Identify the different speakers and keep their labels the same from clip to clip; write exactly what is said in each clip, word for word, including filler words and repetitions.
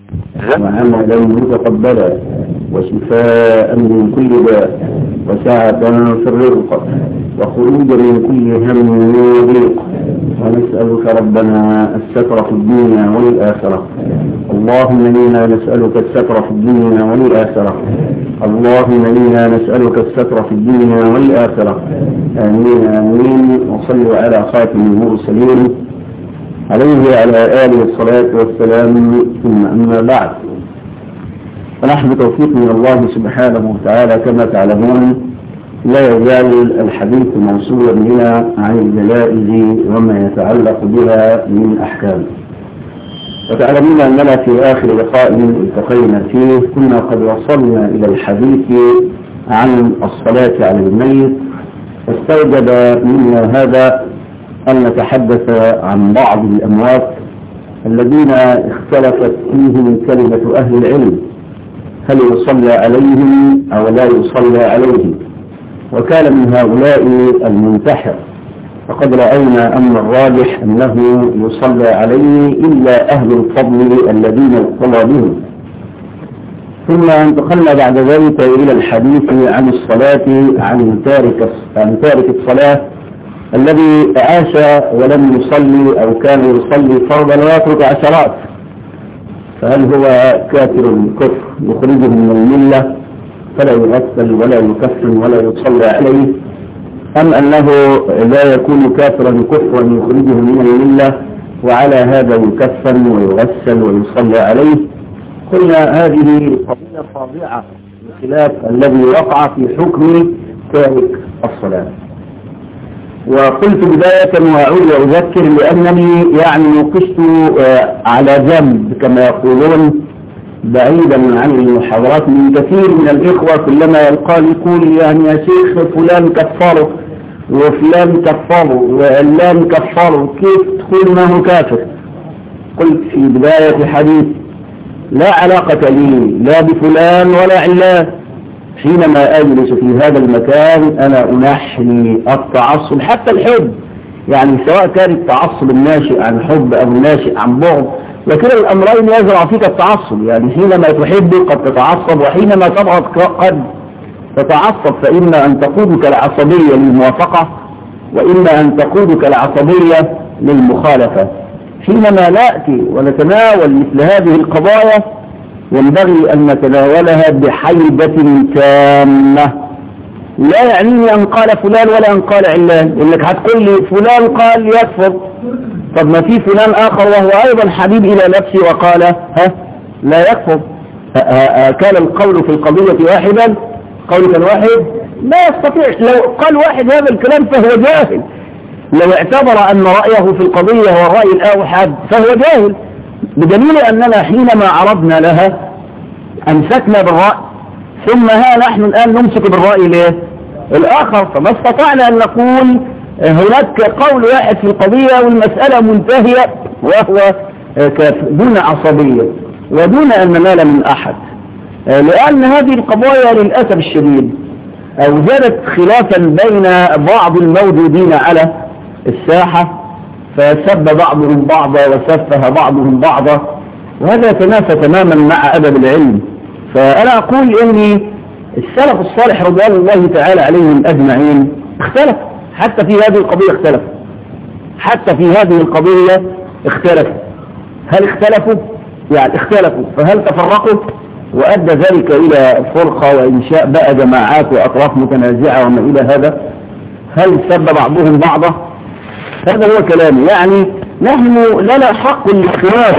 Speaker 1: وعملا متقبلا وشفاء من كل داء وسعة في الرزق وخروجا من كل هم وضيق. ونسألك ربنا الستر في الدنيا والآخرة. اللهم إنا نسألك الستر في الدنيا والآخرة. اللهم إنا نسألك الستر في الدنيا والآخرة. آمين آمين. وصلوا على خاتم المرسلين عليه وعلى آله الصلاة والسلام. ثم أما بعد، فنحن توفيق من الله سبحانه وتعالى كما تعلمون لا يزال الحديث موصولا بنا عن الجنائز وما يتعلق بها من أحكام. وتعلمون أننا في آخر لقاء التقينا فيه كنا قد وصلنا إلى الحديث عن الصلاة على الميت، واستوجب منا هذا أن نتحدث عن بعض الأموات الذين اختلفت فيهم كلمة أهل العلم، هل يصلى عليهم أو لا يصلى عليهم. وكان من هؤلاء المنتحر، فقد رأينا أن الراجح أنه يصلى عليه إلا أهل الفضل الذين يقتضى بهم. ثم انتقلنا بعد ذلك إلى الحديث عن الصلاة عن تارك عن تارك الصلاة الذي عاش ولم يصلي أو كان يصلي فرضا ويترك عشرات، فهل هو كافر كفر يخرجه من الملة فلا يغسل ولا يكفن ولا يصلى عليه، أم أنه لا يكون كافرا كفرا يخرجه من الملة وعلى هذا يكفن ويغسل ويصلى عليه؟ قلنا هذه قضية فاضعة بخلاف الذي وقع في حكم تارك الصلاة. وقلت بداية وأعود وأذكر لأنني يعني نقشت على جنب كما يقولون بعيدا عن المحاضرات من كثير من الإخوة، كلما يلقى يقول يعني يا شيخ فلان كفره وفلان كفره وعلان كفره، كيف تقول ما هو كافر؟ قلت في بداية الحديث لا علاقة لي لا بفلان ولا علان. حينما أجلس في هذا المكان أنا أنحني التعصب حتى الحب، يعني سواء كان التعصب الناشئ عن حب أو الناشئ عن بغض، وكلا الأمرين يزرع فيك التعصب. يعني حينما تحب قد تتعصب، وحينما تبغض قد تتعصب، فإما أن تقودك العصبية للموافقة وإما أن تقودك العصبية للمخالفة. حينما نأتي ونتناول مثل هذه القضايا ينبغي أن نتناولها بحيبة تامة. لا يعنيني أن قال فلان ولا أن قال علان، إنك هتقول لي فلان قال يكفر، طب ما في فلان آخر وهو أيضا حبيب إلى نفسي وقال ها لا يكفر. كان القول في القضية واحدا، قول كان واحد لا يستطيع. لو قال واحد هذا الكلام فهو جاهل، لو اعتبر أن رأيه في القضية هو الرأي الأوحد فهو جاهل، بدليل أننا حينما عرضنا لها أمسكنا بالرأي، ثم ها نحن الآن نمسك بالرأي ليه الآخر. فما استطعنا أن نقول هناك قول واحد في القضية والمسألة منتهية وهو دون عصبية ودون أن ننال من أحد، لأن هذه القضايا للأسف الشديد أوجدت خلافا بين بعض الموجودين على الساحة، فسب بعضهم بعضا وسفه بعضهم بعضا، وهذا يتنافى تماما مع أدب العلم. فأنا أقول إن السلف الصالح رضوان الله تعالى عليهم أجمعين اختلف حتى في هذه القضية، اختلف حتى في هذه القضية اختلف. هل اختلفوا؟ يعني اختلفوا، فهل تفرقوا وأدى ذلك إلى فرقة وإنشاء بقى جماعات وأطراف متنازعة وما إلى هذا؟ هل سب بعضهم بعضا؟ هذا هو كلامي. يعني نحن لنا حق الخلاف،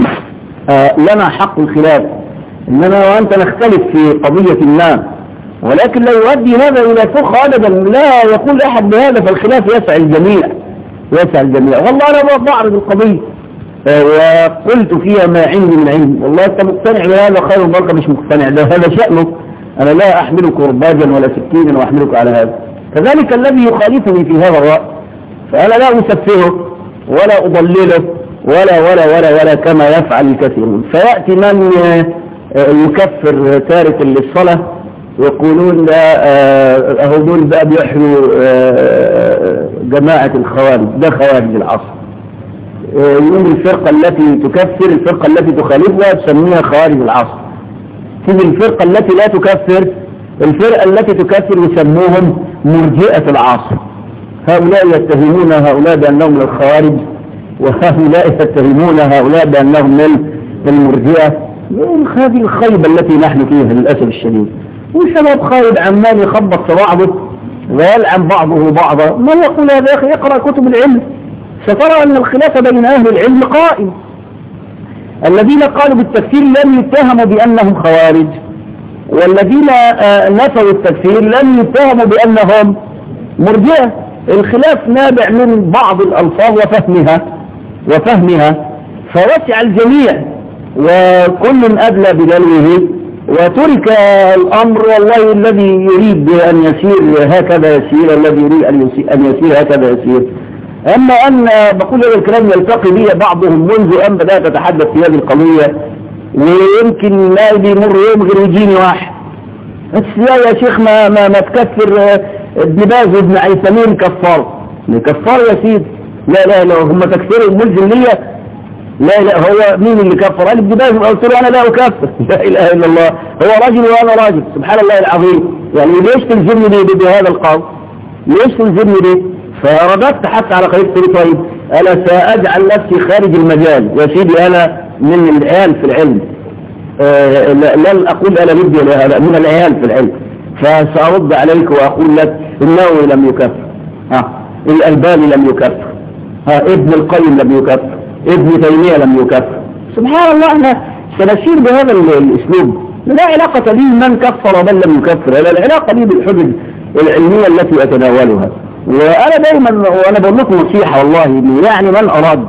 Speaker 1: آه لنا حق الخلاف، إننا وأنت نختلف في قضية ما، ولكن لا يؤدي هذا إلى فخ أبدا. لا يقول أحد بهذا، فالخلاف يسعى الجميع يسعى الجميع. والله أنا بعرض القضية آه وقلت فيها ما عندي من علم، والله أنت مقتنع بهذا خير وبركة، مش مقتنع ده هذا شأنه، أنا لا أحملك رباجا ولا سكينا وأحملك على هذا. كذلك الذي يخالفني في هذا الرأي فأنا لا أسفهه ولا أضلله ولا ولا ولا ولا كما يفعل الكثيرون. فيأتي من يكفر تارك للصلاة يقولون ده أهو دول بقى بيحيوا جماعة الخوارج، ده خوارج العصر. يقول الفرقة التي تكفر الفرقة التي تخالفها تسميها خوارج العصر. تيجي الفرقة التي لا تكفر الفرقة التي تكفر يسموهم مرجئة العصر. هؤلاء يتهمون هؤلاء بأنهم من الخوارج، وهؤلاء يتهمون هؤلاء بأنهم من المرجئة. هذه الخيبة التي نحن فيها للأسف الشديد. والشباب خايب عمال يخبط في بعضه ويلعن بعضه بعضا. ما يقول هذا يا أخي؟ يقرأ كتب العلم سترى أن الخلاف بين أهل العلم قائم. الذين قالوا بالتكفير لم يتهموا بأنهم خوارج، والذين نفوا التكفير لم يتهموا بأنهم مرجئة. الخلاف نابع من بعض الألفاظ وفهمها وفهمها فوسع الجميع وكل أدلى بدلوه، وترك الأمر والله الذي يريد أن يسير هكذا يسير، الذي يريد أن يسير هكذا يسير. أما أن بقول هذا الكلام يلتقي بي بعضهم منذ أن بدأت أتحدث في هذه القضية، ويمكن لا يمر يوم غير يجيني واحد بس يا شيخ ما ما, ما تكفر ابن باز وابن عثيمين كفار كفار يا سيدي. لا لا لا هم تكفير ملزم ليا. لا لا هو مين اللي كفر؟ قال ابن باز. قلت له أنا لا أكفر. لا إله إلا الله. هو رجل وأنا راجل سبحان الله العظيم. يعني ليش تلزمني بهذا القول؟ ليش تلزمني به؟ فرددت حتى على قريب قلت طيب أنا سأجعل نفسي خارج المجال يا سيدي، أنا من العيال في العلم. آه لن أقول أنا بدي لهذا من العيال في العلم، فسأرد عليك وأقول لك النووي لم يكفر، ها الألباني لم يكفر، ها ابن القيم لم يكفر، ابن تيمية لم يكفر. سبحان الله احنا سنسير بهذا الأسلوب. لا علاقة لي من كفر ومن لم يكفر، لا العلاقة لي بالحجج العلمية التي أتناولها. وأنا دايما وأنا بقول لكم نصيحة والله، يعني من أراد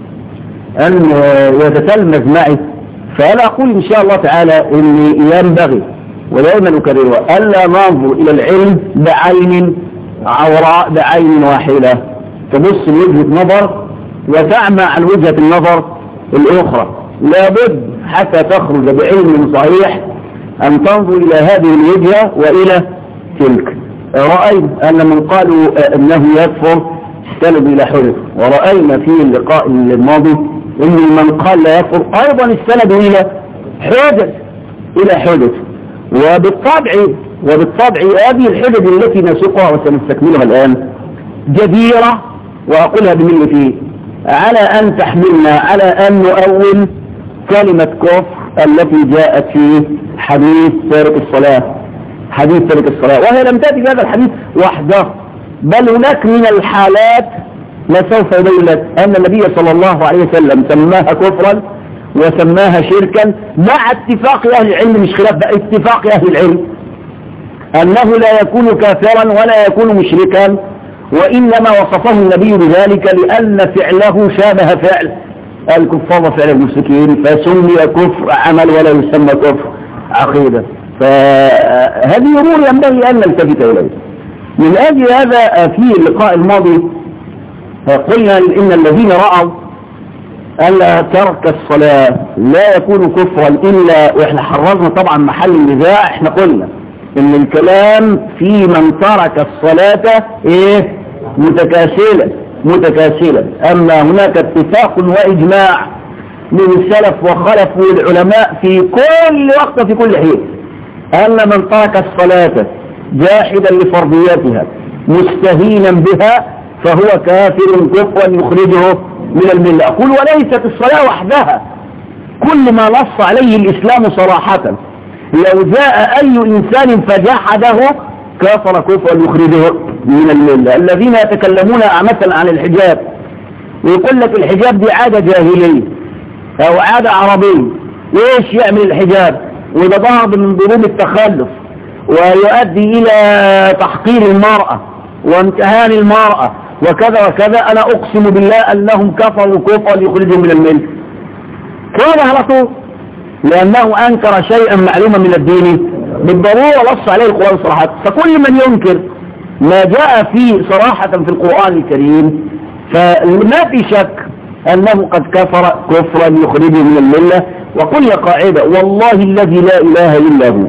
Speaker 1: أن يتتلمذ معي فأنا أقول إن شاء الله تعالى إن ينبغي ودائما أكررها ألا ننظر إلى العلم بعين عوراء بعين واحدة، تبص لوجهة نظر وتعمى عن وجهة النظر الأخرى. لابد حتى تخرج بعلم صحيح أن تنظر إلى هذه الوجهة وإلى تلك. رأينا أن من قالوا أنه يكفر استندوا إلى حدث، ورأينا في اللقاء الماضي أن من قال لا يكفر أيضا استندوا إلى حدث إلى حدث. وبالطبع وبالطبع هذه الحدث التي نسوقها وسنستكملها الآن جديرة، وأقولها بملتي، على أن تحملنا على أن نؤول كلمة كفر التي جاءت في حديث تارك الصلاة حديث تارك الصلاة وهي لم تأتي بهذا الحديث وحده، بل هناك من الحالات لسوف يبين لك أن النبي صلى الله عليه وسلم سماها كفرا وسماها شركا مع اتفاق أهل العلم، مش خلاف بقى، اتفاق أهل العلم أنه لا يكون كافرا ولا يكون مشركا، وإنما وصفه النبي بذلك لأن فعله شابه فعل الكفار وفعل المشركين، فسمي كفر عمل ولا يسمى كفر عقيدة. فهذه أمور ينبغي أن نلتفت إليها. من أجل هذا في اللقاء الماضي قلنا إن الذين رأوا أن ترك الصلاة لا يكون كفرا إلا، وإحنا حرزنا طبعا محل النزاع، إحنا قلنا إن الكلام في من ترك الصلاة إيه متكاسلا متكاسلا أما هناك اتفاق وإجماع من السلف وخلف والعلماء في كل وقت في كل حين أن من ترك الصلاة جاحدا لفرضيتها مستهينا بها فهو كافر كفرا يخرجه من الملة. أقول وليست الصلاة وحدها، كل ما نص عليه الإسلام صراحة لو جاء أي إنسان فجحده كفر كفرا يخرجه من الملة. الذين يتكلمون مثلا عن الحجاب ويقول لك الحجاب دي عادة جاهلية أو عادة عربية، وإيش يعمل الحجاب؟ وده ضرب من ضروب التخلف ويؤدي إلى تحقير المرأة وامتهان المرأة وكذا وكذا. أنا أقسم بالله أنهم كفروا كفرا يخرجهم من الملة كان على طول، لأنه أنكر شيئا معلوما من الدين بالضرورة نص عليه القرآن صراحة. فكل من ينكر ما جاء فيه صراحة في القرآن الكريم فما في شك أنه قد كفر كفرا يخرجه من الملة. وقل قاعدة والله الذي لا إله إلا هو،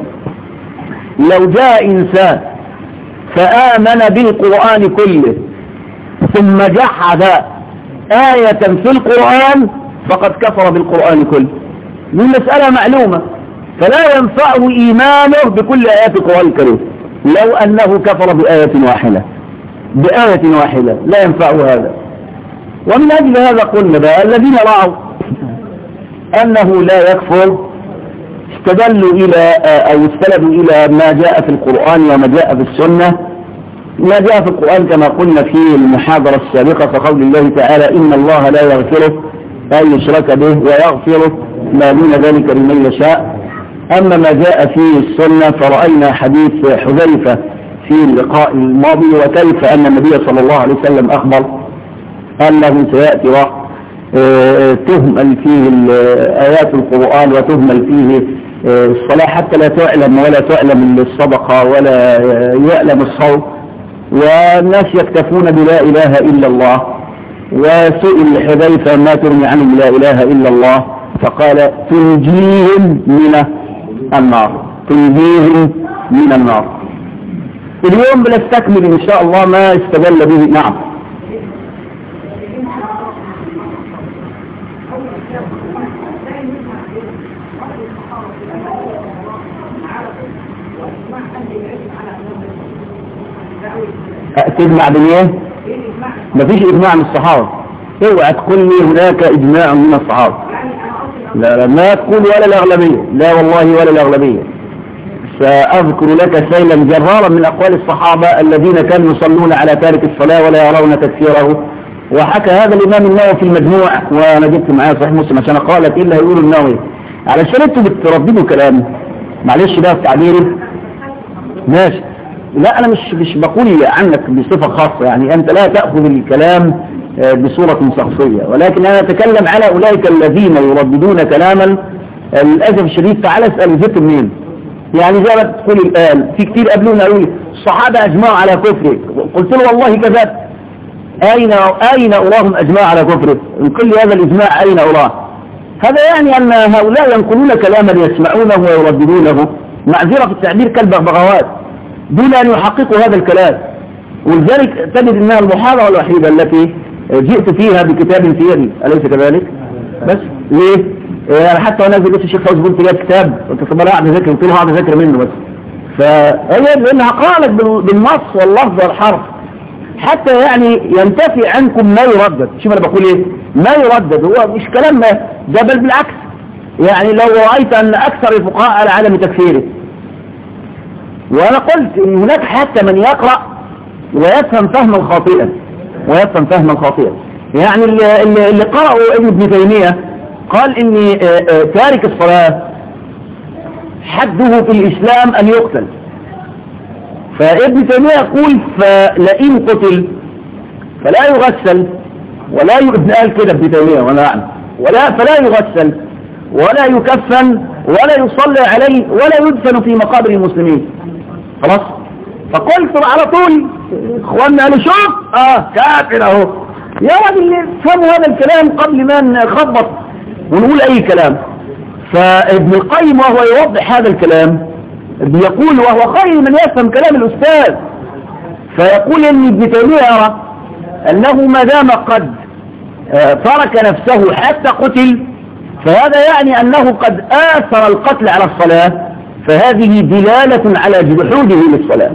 Speaker 1: لو جاء إنسان فآمن بالقرآن كله ثم جحد آية في القرآن فقد كفر بالقرآن كله. دي مسألة معلومة، فلا ينفعه إيمانه بكل آيات القرآن الكريم لو أنه كفر بآية واحدة بآية واحدة لا ينفعه هذا. ومن أجل هذا قلنا بقى الذين رأوا أنه لا يكفر استدلوا إلى أو استندوا إلى ما جاء في القرآن وما جاء في السنة. ما جاء في القرآن كما قلنا في المحاضرة السابقة فقول الله تعالى إن الله لا يغفره أن يشرك به ويغفره ما دون ذلك لمن يشاء. أما ما جاء في السنة فرأينا حديث حذيفة في اللقاء الماضي وكيف أن النبي صلى الله عليه وسلم أخبر أنه سيأتي وقت تهمل فيه آيات القرآن وتهمل فيه الصلاة حتى لا تعلم ولا تعلم الصدقة ولا يعلم الصوت، والناس يكتفون بلا إله إلا الله. وسئل حذيفة ما ترمي عنهم لا إله إلا الله فقال تنجيهم من النار تنجيهم من النار. اليوم بنستكمل إن شاء الله ما استدل به. نعم تجمع بين مفيش اجماع من الصحابه. اوعى تقول لي هناك اجماع من الصحابه، لا لا ما تقول ولا الاغلبيه، لا والله ولا الاغلبيه. ساذكر لك سيلا جرارا من اقوال الصحابه الذين كانوا يصلون على تارك الصلاه ولا يرون تكفيره. وحكى هذا الامام النووي في المجموع، وانا جبت معايا صحيح مسلم عشان قالت الا يقول النووي علشان انتوا بترددوا كلام. معلش ده في تعبيري ماشي، لا أنا مش مش بقول عنك بصفة خاصة، يعني أنت لا تأخذ الكلام بصورة شخصية، ولكن أنا أتكلم على أولئك الذين يرددون كلاما للأسف الشديد. تعال اسأل جبت منين؟ يعني زي ما تقول الآن في كتير قبلونا قالوا لي الصحابة أجمعوا على كفره، قلت له والله كذبت. أين أين أراهم أجمعوا على كفره؟ كل هذا الإجماع أين أراه؟ هذا يعني أن هؤلاء ينقلون كلاما يسمعونه ويرددونه معذرة في التعبير كالبغبغاوات دون أن يحققوا هذا الكلام. ولذلك تجد أنها المحاضرة الوحيدة التي جئت فيها بكتاب في يدي، أليس كذلك؟ بس ليه؟ يعني حتى وانا نازل بس الشيخ فوز قلت لي كتاب قلت طب انا قاعد اذاكر، قلت له قاعد اذاكر منه بس. فهي لانها قالت بالنص واللفظ والحرف حتى يعني ينتفي عنكم ما يردد. شوف انا بقول ايه؟ ما يردد هو مش كلام ده، بل بالعكس. يعني لو رأيت ان اكثر الفقهاء على عدم تكفيره، وانا قلت ان هناك حتى من يقرأ ويفهم فهما خاطئا ويفهم فهما خاطئا. يعني اللي, اللي قرأوا ابن تيمية قال ان تارك الصلاة حده في الاسلام ان يقتل. فابن تيمية يقول فلئن قتل فلا يغسل ولا ابن قال كده ابن تيمية وانا اعلم ولا فلا يغسل ولا يكفن ولا يصلى عليه ولا يدفن في مقابر المسلمين. خلاص. فقلت على طول اخواننا قالوا شوف اه كافر اهو. يا راجل فهموا هذا الكلام قبل ما نخبط ونقول اي كلام. فابن القيم وهو يوضح هذا الكلام بيقول وهو خير من يفهم كلام الاستاذ، فيقول ان ابن تيمية يرى انه ما دام قد ترك نفسه حتى قتل فهذا يعني انه قد آثر القتل على الصلاة، فهذه دلالة على جحوده للصلاة.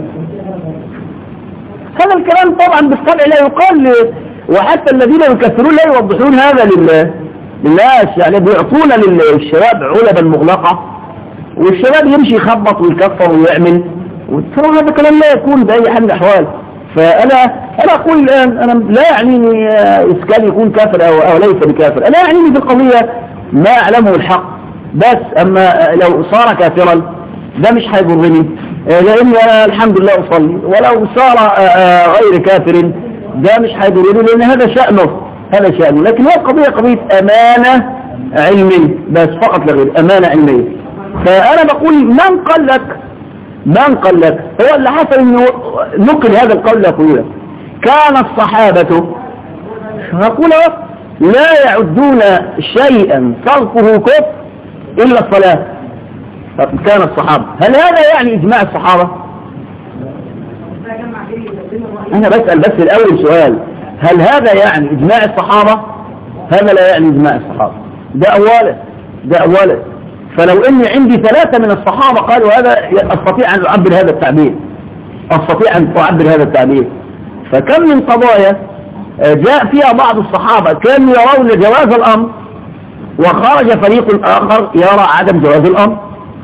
Speaker 1: هذا الكلام طبعا بالطبع لا يقال، وحتى الذين يكثرون لا يوضحون هذا لله للناس، يعني بيعطون للشباب علبا مغلقة والشباب يمشي يخبط ويكفر ويعمل، وترى هذا كلام لا يكون بأي حال من الأحوال. فأنا أنا أقول الآن أنا لا يعنيني إذا كان يكون كافر أو, أو ليس بكافر، أنا يعنيني في القضية ما أعلمه الحق بس. أما لو صار كافرا ده مش هيضرني، لأن أنا الحمد لله أصلي، ولو صار غير كافر ده مش هيضرني لأن هذا شأنه هذا شأنه. لكن هي القضية قضية أمانة علمية بس فقط لا غير، أمانة علمية. فأنا بقول من قال لك من قال لك هو اللي حصل إنه نقل هذا القول لك كان الصحابة نقول لا يعدون شيئا تركه كفر إلا الصلاة. كان الصحابة، هل هذا يعني إجماع الصحابة؟ أنا بسأل بس الأول سؤال، هل هذا يعني إجماع الصحابة؟ هذا لا يعني إجماع الصحابة. ده أولا ده أولا فلو إني عندي ثلاثة من الصحابة قالوا هذا أستطيع أن أعبر هذا التعبير أستطيع أن أعبر هذا التعبير. فكم من قضايا جاء فيها بعض الصحابة كانوا يرون جواز الأمر وخرج فريق آخر يرى عدم جواز الأمر.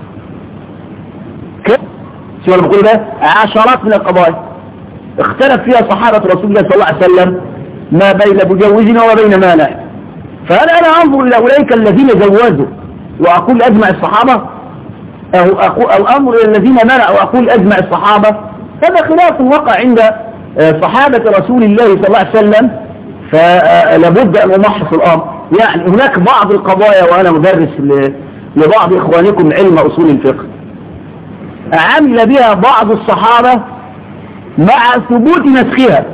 Speaker 1: شو أنا بقول ده؟ عشرات من القضايا اختلف فيها صحابة رسول الله صلى الله عليه وسلم ما بين مجوز وبين مانع. فهل أنا أنظر إلى أولئك الذين جوزوا وأقول أجمع الصحابة أو, أقول أو أنظر إلى الذين منعوا وأقول أجمع الصحابة؟ هذا خلاف وقع عند صحابة رسول الله صلى الله عليه وسلم. فلابد أن أمحص الأمر. يعني هناك بعض القضايا وأنا مدرس لبعض إخوانكم علم أصول الفقه عمل بها بعض الصحابة مع ثبوت نسخها.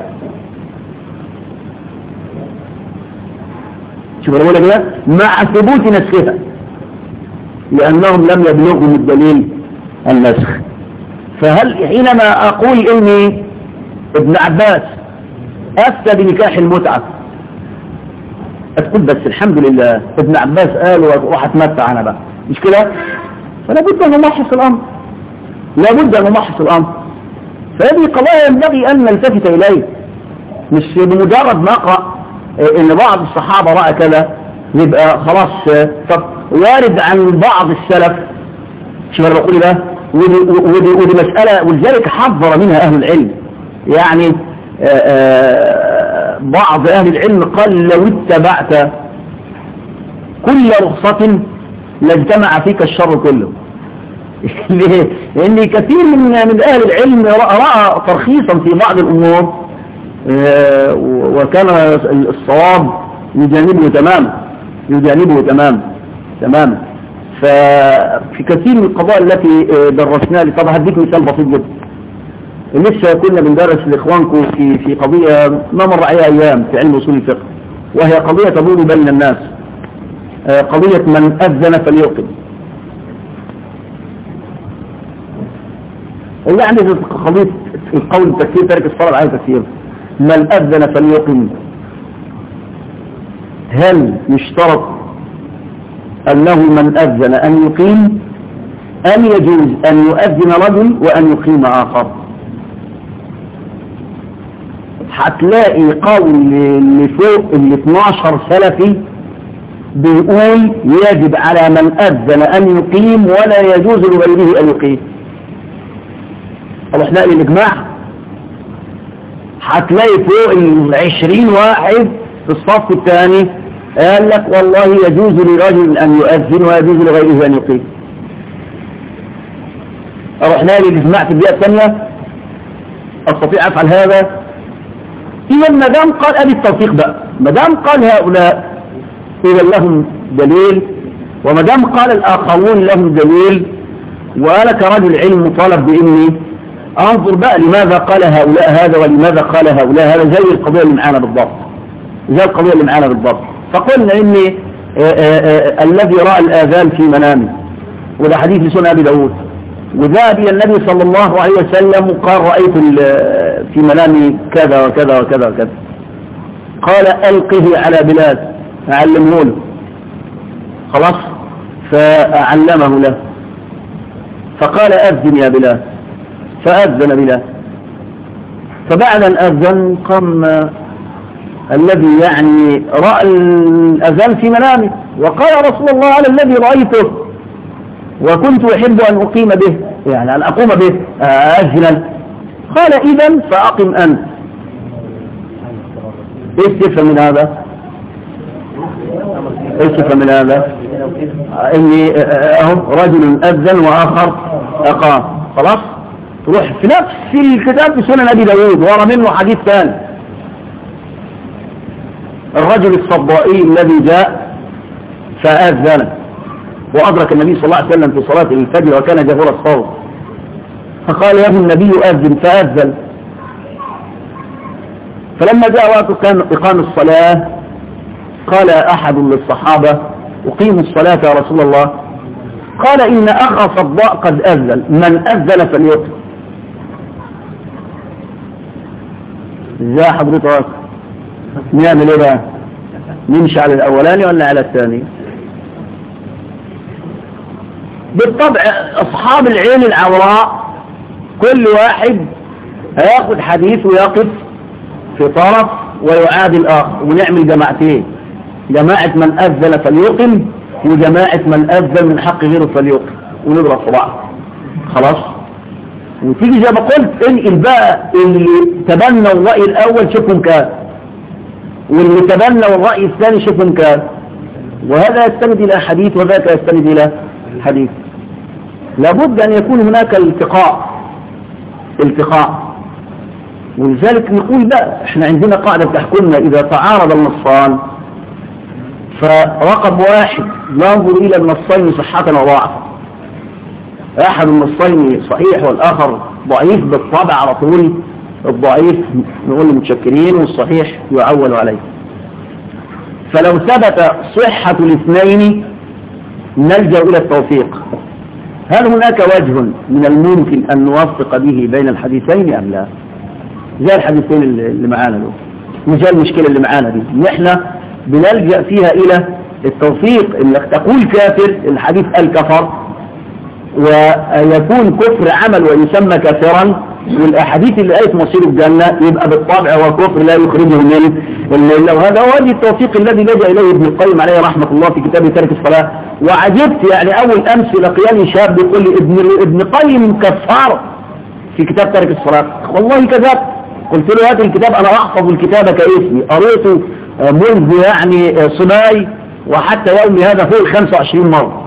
Speaker 1: شوف أنا بقول لك إيه؟ مع ثبوت نسخها لأنهم لم يبلغوا الدليل النسخ. فهل حينما أقول إني ابن عباس أفتى بنكاح المتعة أتقول بس الحمد لله ابن عباس قال وراح أتمتع أنا بقى مش كده؟ فلا بد أن نمحص الأمر لا بد أن نمحص الأمر. فهذه قضايا ينبغي أن نلتفت إليه مش بمجرد ما أقرأ إن بعض الصحابة رأى كذا يبقى خلاص. طب وارد عن بعض السلف شو أنا بقول ده ودي, ودي مسألة ولذلك حذر منها أهل العلم. يعني آآ آآ بعض أهل العلم قال لو اتبعت كل رخصة لاجتمع فيك الشر كله. ليه؟ لأن كثير من من أهل العلم رأى ترخيصا في بعض الأمور وكان الصواب يجانبه تماما يجانبه تماما تماما. ففي كثير من القضايا التي درسناها طبعا هديك مثال بسيط جدا. لسه كنا بندرس لإخوانكم في في قضية ما مر عليها أيام في علم أصول الفقه وهي قضية تدور بين الناس قضية من أذن فليوقظ. يعني قضية القول التكفير ترك الصلاة على تكفير من أذن فليقم. هل يشترط أنه من أذن أن يقيم أم يجوز أن يؤذن رجل وأن يقيم آخر؟ هتلاقي قول اللي فوق ال اثناشر سلفي بيقول يجب على من أذن أن يقيم ولا يجوز لغيره أن يقيم. طب احنا الإجماع هتلاقي فوق العشرين واحد في الصف الثاني قال لك والله يجوز لرجل أن يؤذن ويجوز لغيره أن يقيم. رحنا للإجماع في البيئة الثانية أستطيع أفعل هذا. إذا ما دام قال أبي التوفيق بقى ما دام قال هؤلاء إذا لهم دليل وما دام قال الآخرون لهم دليل وأنا كرجل علم مطالب بإني أنظر بقى لماذا قال هؤلاء هذا ولماذا قال هؤلاء هذا زي القضية اللي معانا بالضبط زي القضية اللي معانا بالضبط. فقلنا إني الذي رأى الآذان في منامه وده حديث سنة أبي داود وذهب إلى النبي صلى الله عليه وسلم وقال رأيت في منامي كذا وكذا وكذا وكذا قال ألقه على بلال أعلمه له خلاص فأعلمه له فقال أذن يا بلال فأذن بلال. فبعد أن أذن قام الذي يعني رأى الأذان في منامه وقال رسول الله على الذي رأيته وكنت أحب أن أقيم به يعني أن أقوم به أذنا. قال إذن فأقم أنت. إيش تفهم من هذا؟ إيش تفهم من هذا؟ إني أهو رجل أذن وآخر أقام خلاص تروح في نفس الكتاب في سنن أبي داود ورا منه حديث ثاني الرجل الصدائي الذي جاء فأذن وأدرك النبي صلى الله عليه وسلم في صلاة الفجر وكان جهور الصوت فقال له النبي أذن فأذن. فلما جاء وقت كان إقام الصلاة قال أحد للصحابة أقيموا الصلاة يا رسول الله. قال إن أخا صداء قد أذن من أذن فليقم. ازاي حضرتك نعمل ايه بقى؟ نمشي على الاولاني ولا على الثاني؟ بالطبع اصحاب العين العوراء كل واحد هياخد حديث ويقف في طرف ويعادي الاخر، ونعمل جماعتين، جماعة من اذن فليقم وجماعة من اذن من حق غيره فليقم، ونضرب في بعض. خلاص؟ وتيجي زي ما قلت انقل بقى اللي تبنى الرأي الاول شوفهم كام، واللي تبنى الرأي الثاني شوفهم كام، وهذا يستند الى حديث وذاك يستند الى حديث. لابد ان يكون هناك التقاء التقاء ولذلك نقول بقى احنا عندنا قاعدة تحكمنا اذا تعارض النصان فرقم واحد ننظر الى النصين صحة وضعفا. احد النصين صحيح والاخر ضعيف بالطبع على طول، الضعيف نقول متشكرين والصحيح يعول عليه. فلو ثبت صحة الاثنين نلجأ الى التوفيق. هل هناك وجه من الممكن ان نوفق به بين الحديثين ام لا؟ زي الحديثين اللي معانا دول وزي المشكلة اللي معانا دي نحن بنلجأ فيها الى التوفيق. انك تقول كافر الحديث الكفر ويكون كفر عمل ويسمى كافرا، والاحاديث اللي قالت مصير الجنة يبقى بالطبع هو كفر لا يخرجه من الله. وهذا هو التوفيق الذي لجأ اليه ابن القيم عليه رحمة الله في كتابه ترك الصلاة. وعجبت يعني اول امس لقياني شاب يقول لي ابن ابن قيم كفار في كتاب ترك الصلاة. والله كذبت. قلت له هات الكتاب انا احفظ الكتاب كاسمي، قريته منذ يعني صباي وحتى يومي هذا فوق خمسة وعشرين مرة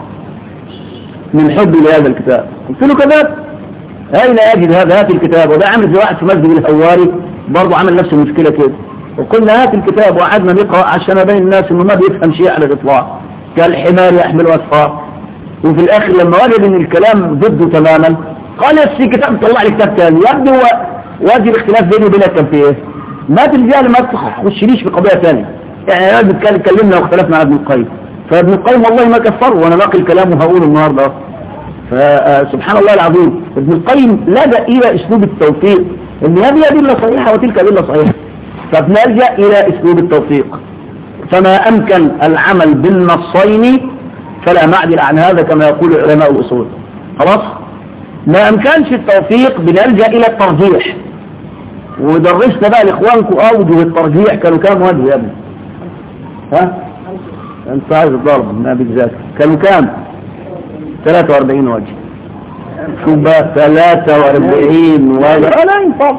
Speaker 1: من حبي لهذا الكتاب. قلت له كذب، اين اجد هذا؟ هات الكتاب. وده عامل زي واحد في مسجد الهواري برضه عمل نفس المشكلة كده، وقلنا هات الكتاب وقعدنا نقرأ عشان ابين الناس انه ما بيفهم شيء على الاطلاق، كالحمار يحمل اسفار. وفي الاخر لما وجد ان الكلام ضده تماما قال يا سي كتاب طلع لي كتاب ثاني. يبدو هو واجب الاختلاف بيني وبينك كان في ايه؟ ما تلجأ ما تخشليش في قضيه ثانيه. يعني انا اتكلمنا واختلفنا على ابن القيم، فابن القيم والله ما كفر وانا ناقل كلامه وهقوله النهارده. فسبحان الله العظيم ابن القيم لجأ الى اسلوب التوفيق، ان هذه ادله صحيحه وتلك ادله صحيحه، فبنلجأ الى اسلوب التوفيق. فما امكن العمل بالنصين فلا معدل عن هذا كما يقول علماء الاصول. خلاص؟ ما امكنش التوفيق بنلجأ الى الترجيح. ودرسنا بقى لاخوانكم اوجه الترجيح كانوا كام وجه يا ابني؟ ها؟ انت عايز الضرب ما بتذاكر كانوا كام؟ ثلاثة وأربعين وجه. شوف بقى ثلاثة وأربعين وجه. لا ينفع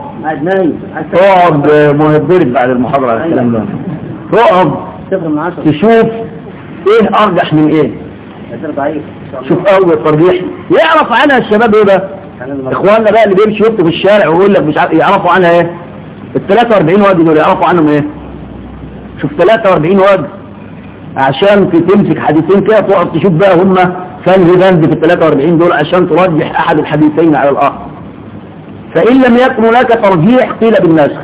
Speaker 1: تقعد مهدرب بعد المحاضرة على الكلام ده، تقعد تشوف ايه ارجح من ايه. شوف اول ترجيح يعرف عنها الشباب ايه بقى؟ اخواننا بقى اللي بيمشي يكتب في الشارع ويقول لك مش عارف يعرفوا عنها ايه؟ ال ثلاثة وأربعين وجه دول يعرفوا عنهم ايه؟ شوف ثلاثة وأربعين وجه عشان تمسك حديثين كده تقعد تشوف بقى هم فانهي بند في ال ثلاثة وأربعين دول عشان ترجح احد الحديثين على الاخر. فان لم يكن هناك ترجيح قيل بالنسخ.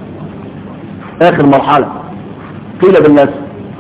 Speaker 1: اخر مرحله قيل بالنسخ.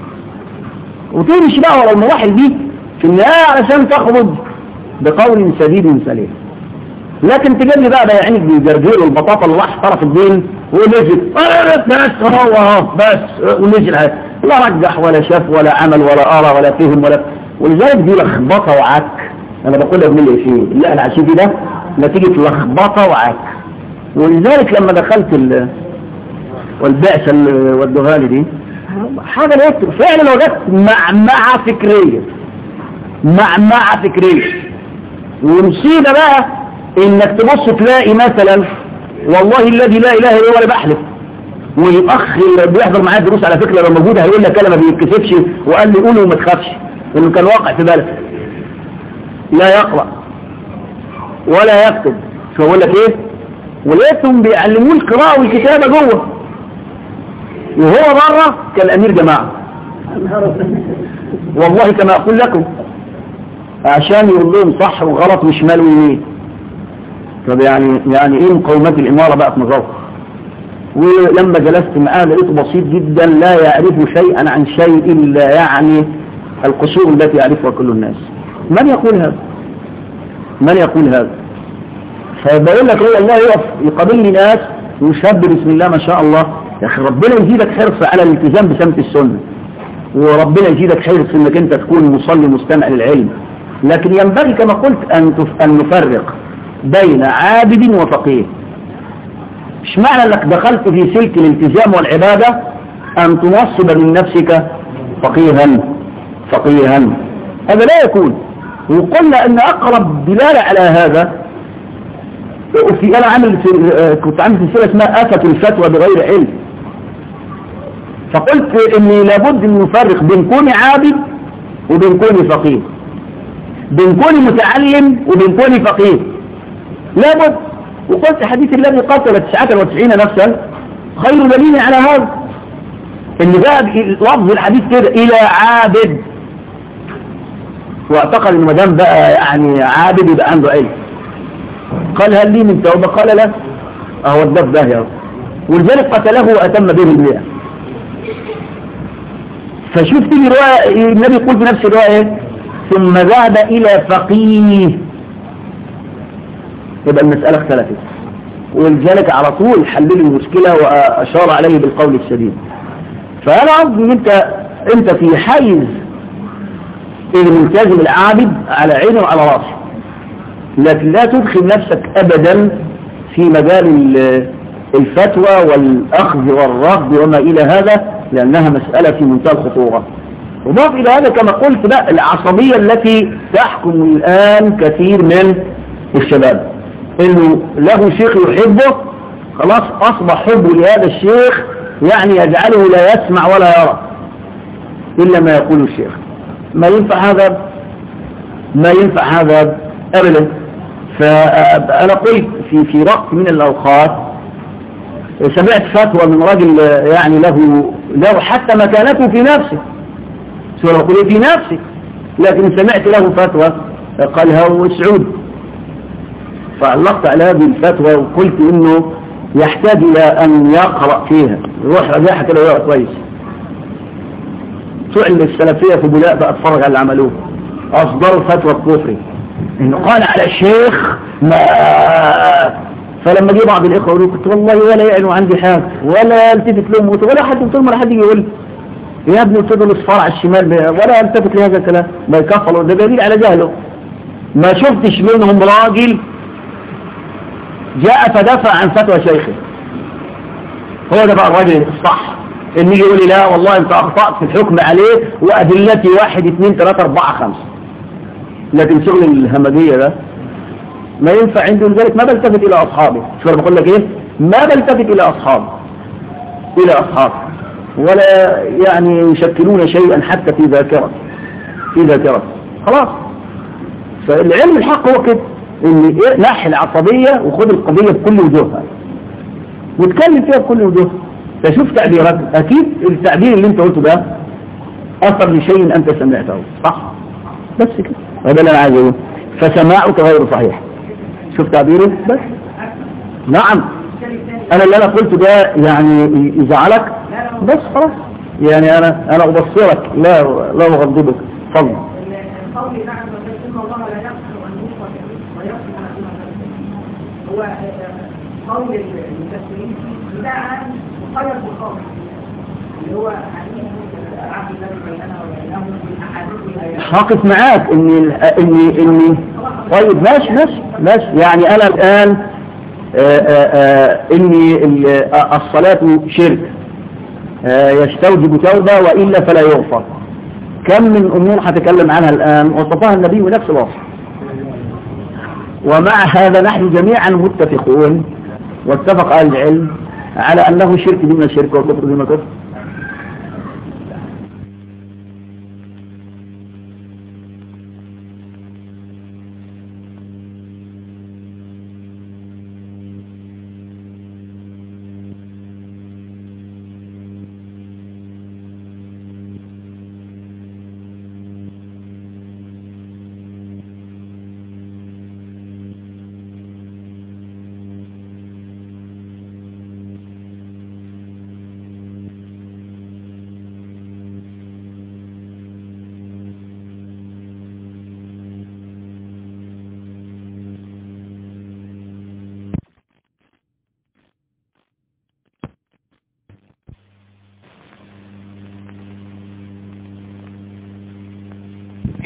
Speaker 1: وتمشي بقى ورا المراحل دي في النهايه علشان تخرج بقول سديد سليم. لكن تجي بقى بيعينك بيجرجروا البطاطا اللي راح طرف الدين ونزل بس هو بس ونزل لا رجح ولا شاف ولا عمل ولا ارى ولا فهم ولا. ولذلك دي لخبطه وعك. انا بقول لك من الاشياء اللي انا عشان ده نتيجه لخبطه وعك. ولذلك لما دخلت ال والبعثه والدغالي دي حاجه لقيت فعلا وجدت معمعه فكريه معمعه فكريه. ومصيبه بقى انك تبص تلاقي مثلا والله الذي لا اله الا هو اللي بحلف، والاخ اللي بيحضر معايا الدروس على فكره لو موجود هيقول لك كلمه ما بيتكسفش وقال لي قوله وما تخافش انه كان واقع في بالك. لا يقرا ولا يكتب. شو بقول لك ايه؟ ولقيتهم بيعلموه القراءه والكتابه جوه وهو بره كالامير جماعه والله كما اقول لكم عشان يقول لهم صح وغلط وشمال ويمين. طب يعني يعني ايه مقومات الاماره بقى في نظركم؟ ولما جلست معاه لقيته بسيط جدا لا يعرف شيئا عن شيء الا يعني القصور التي يعرفها كل الناس. من يقول هذا؟ من يقول هذا؟ فبقول لك هو الله يقف يقابلني ناس وشاب بسم الله ما شاء الله يا أخي ربنا يزيدك حرص على الالتزام بسمت السنة، وربنا يزيدك حرص انك انت تكون مصلي مستمع للعلم، لكن ينبغي كما قلت ان ان نفرق بين عابد وفقيه. مش معنى انك دخلت في سلك الالتزام والعبادة ان تنصب من نفسك فقيها فقيها، هذا لا يكون. وقلنا ان اقرب دلالة على هذا، في انا عامل في كنت عامل سلسلة اسمها آفة الفتوى بغير علم، فقلت اني لابد ان نفرق بين كوني عابد وبين كوني فقيه، بين كوني متعلم وبين كوني فقيه، لابد. وقلت حديث الذي قتل تسعة وتسعين نفسا خير دليل على هذا، ان بقى لفظ الحديث كده الى عابد، واعتقد ان مدام بقى يعني عابد يبقى عنده علم. قال هل لي من توبه؟ قال لا، اهو الدف ده يا، ولذلك قتله واتم به المئة. فشفت لي رواية النبي يقول في نفس الرواية ثم ذهب إلى فقيه، يبقى المسألة اختلفت، ولذلك على طول حل لي المشكلة وأشار عليه بالقول السديد. فأنا قصدي إن أنت أنت في حيز الملتزم العابد على عينه وعلى راسه، لكن لا تدخل نفسك أبدا في مجال الفتوى والأخذ والرفض وما إلى هذا، لأنها مسألة في منتهى الخطورة. وضاف إلى هذا كما قلت بقى العصبية التي تحكم الآن كثير من الشباب، إنه له شيخ يحبه خلاص أصبح حبه لهذا الشيخ يعني يجعله لا يسمع ولا يرى إلا ما يقول الشيخ. ما ينفع هذا، ما ينفع هذا أبدا. فأنا قلت في في وقت من الأوقات سمعت فتوى من رجل يعني له له حتى مكانته في نفسه، سورة أقول في نفسه، لكن سمعت له فتوى قالها هو سعود، فعلقت على هذه الفتوى وقلت إنه يحتاج إلى أن يقرأ فيها، يروح رجعها كده ويقرأ كويس. سئل السلفية في بولاء بقى اتفرج على اللي عملوه، أصدروا فتوى الكفري إنه قال على الشيخ ما. فلما جه بعض الإخوة يقولوا كنت والله ولا يعلم عندي حاجة ولا التفت لهم ولا حد قلت لهم ولا حد يقول يا ابني تفضل اصفار على الشمال ولا التفت لهذا الكلام، ما يكفلوا، ده دليل على جهله. ما شفتش منهم راجل جاء فدافع عن فتوى شيخه. هو ده بقى الراجل الصح، ان يجي يقول لي لا والله انت اخطأت في الحكم عليه وادلتي واحد اثنين ثلاثة اربعة خمسة، لكن شغل الهمجية ده ما ينفع عندي. لذلك ما بلتفت الى اصحابي، شو انا بقول لك ايه، ما بلتفت الى اصحابي الى اصحابي ولا يعني يشكلون شيئا حتى في ذاكرة في ذاكرة خلاص. فالعلم الحق هو كده، ان نحي العصبية وخذ القضية بكل وجوهها وتكلم فيها بكل وجوهها. فشوف تعبيرك، اكيد التعبير اللي انت قلته ده اثر لشيء انت سمعته صح، بس كده هذا اللي انا عايز اقوله. فسماعك غير صحيح، شوف تعبيره بس. نعم انا اللي انا قلته ده يعني يزعلك بس خلاص، يعني انا انا ابصرك لا لا اغضبك. تفضل.
Speaker 2: قولي نعم ان الله لا يغفر ان يشرك به ويغفر ما دون ذلك، هو قول المفسرين ده عن مقيد بالقول اللي هو حديث عبد الله بيننا وبينهم بالاحاديث.
Speaker 1: هقف معاك اني اني اني طيب ماشي ماشي ماشي يعني انا الان آآ آآ اني الصلاة شرك يستوجب توبة وإلا فلا يغفر. كم من أمور هتكلم عنها الآن وصفها النبي بنفس الوصف، ومع هذا نحن جميعا متفقون واتفق أهل العلم على أنه شرك دون شرك وكفر دون كفر.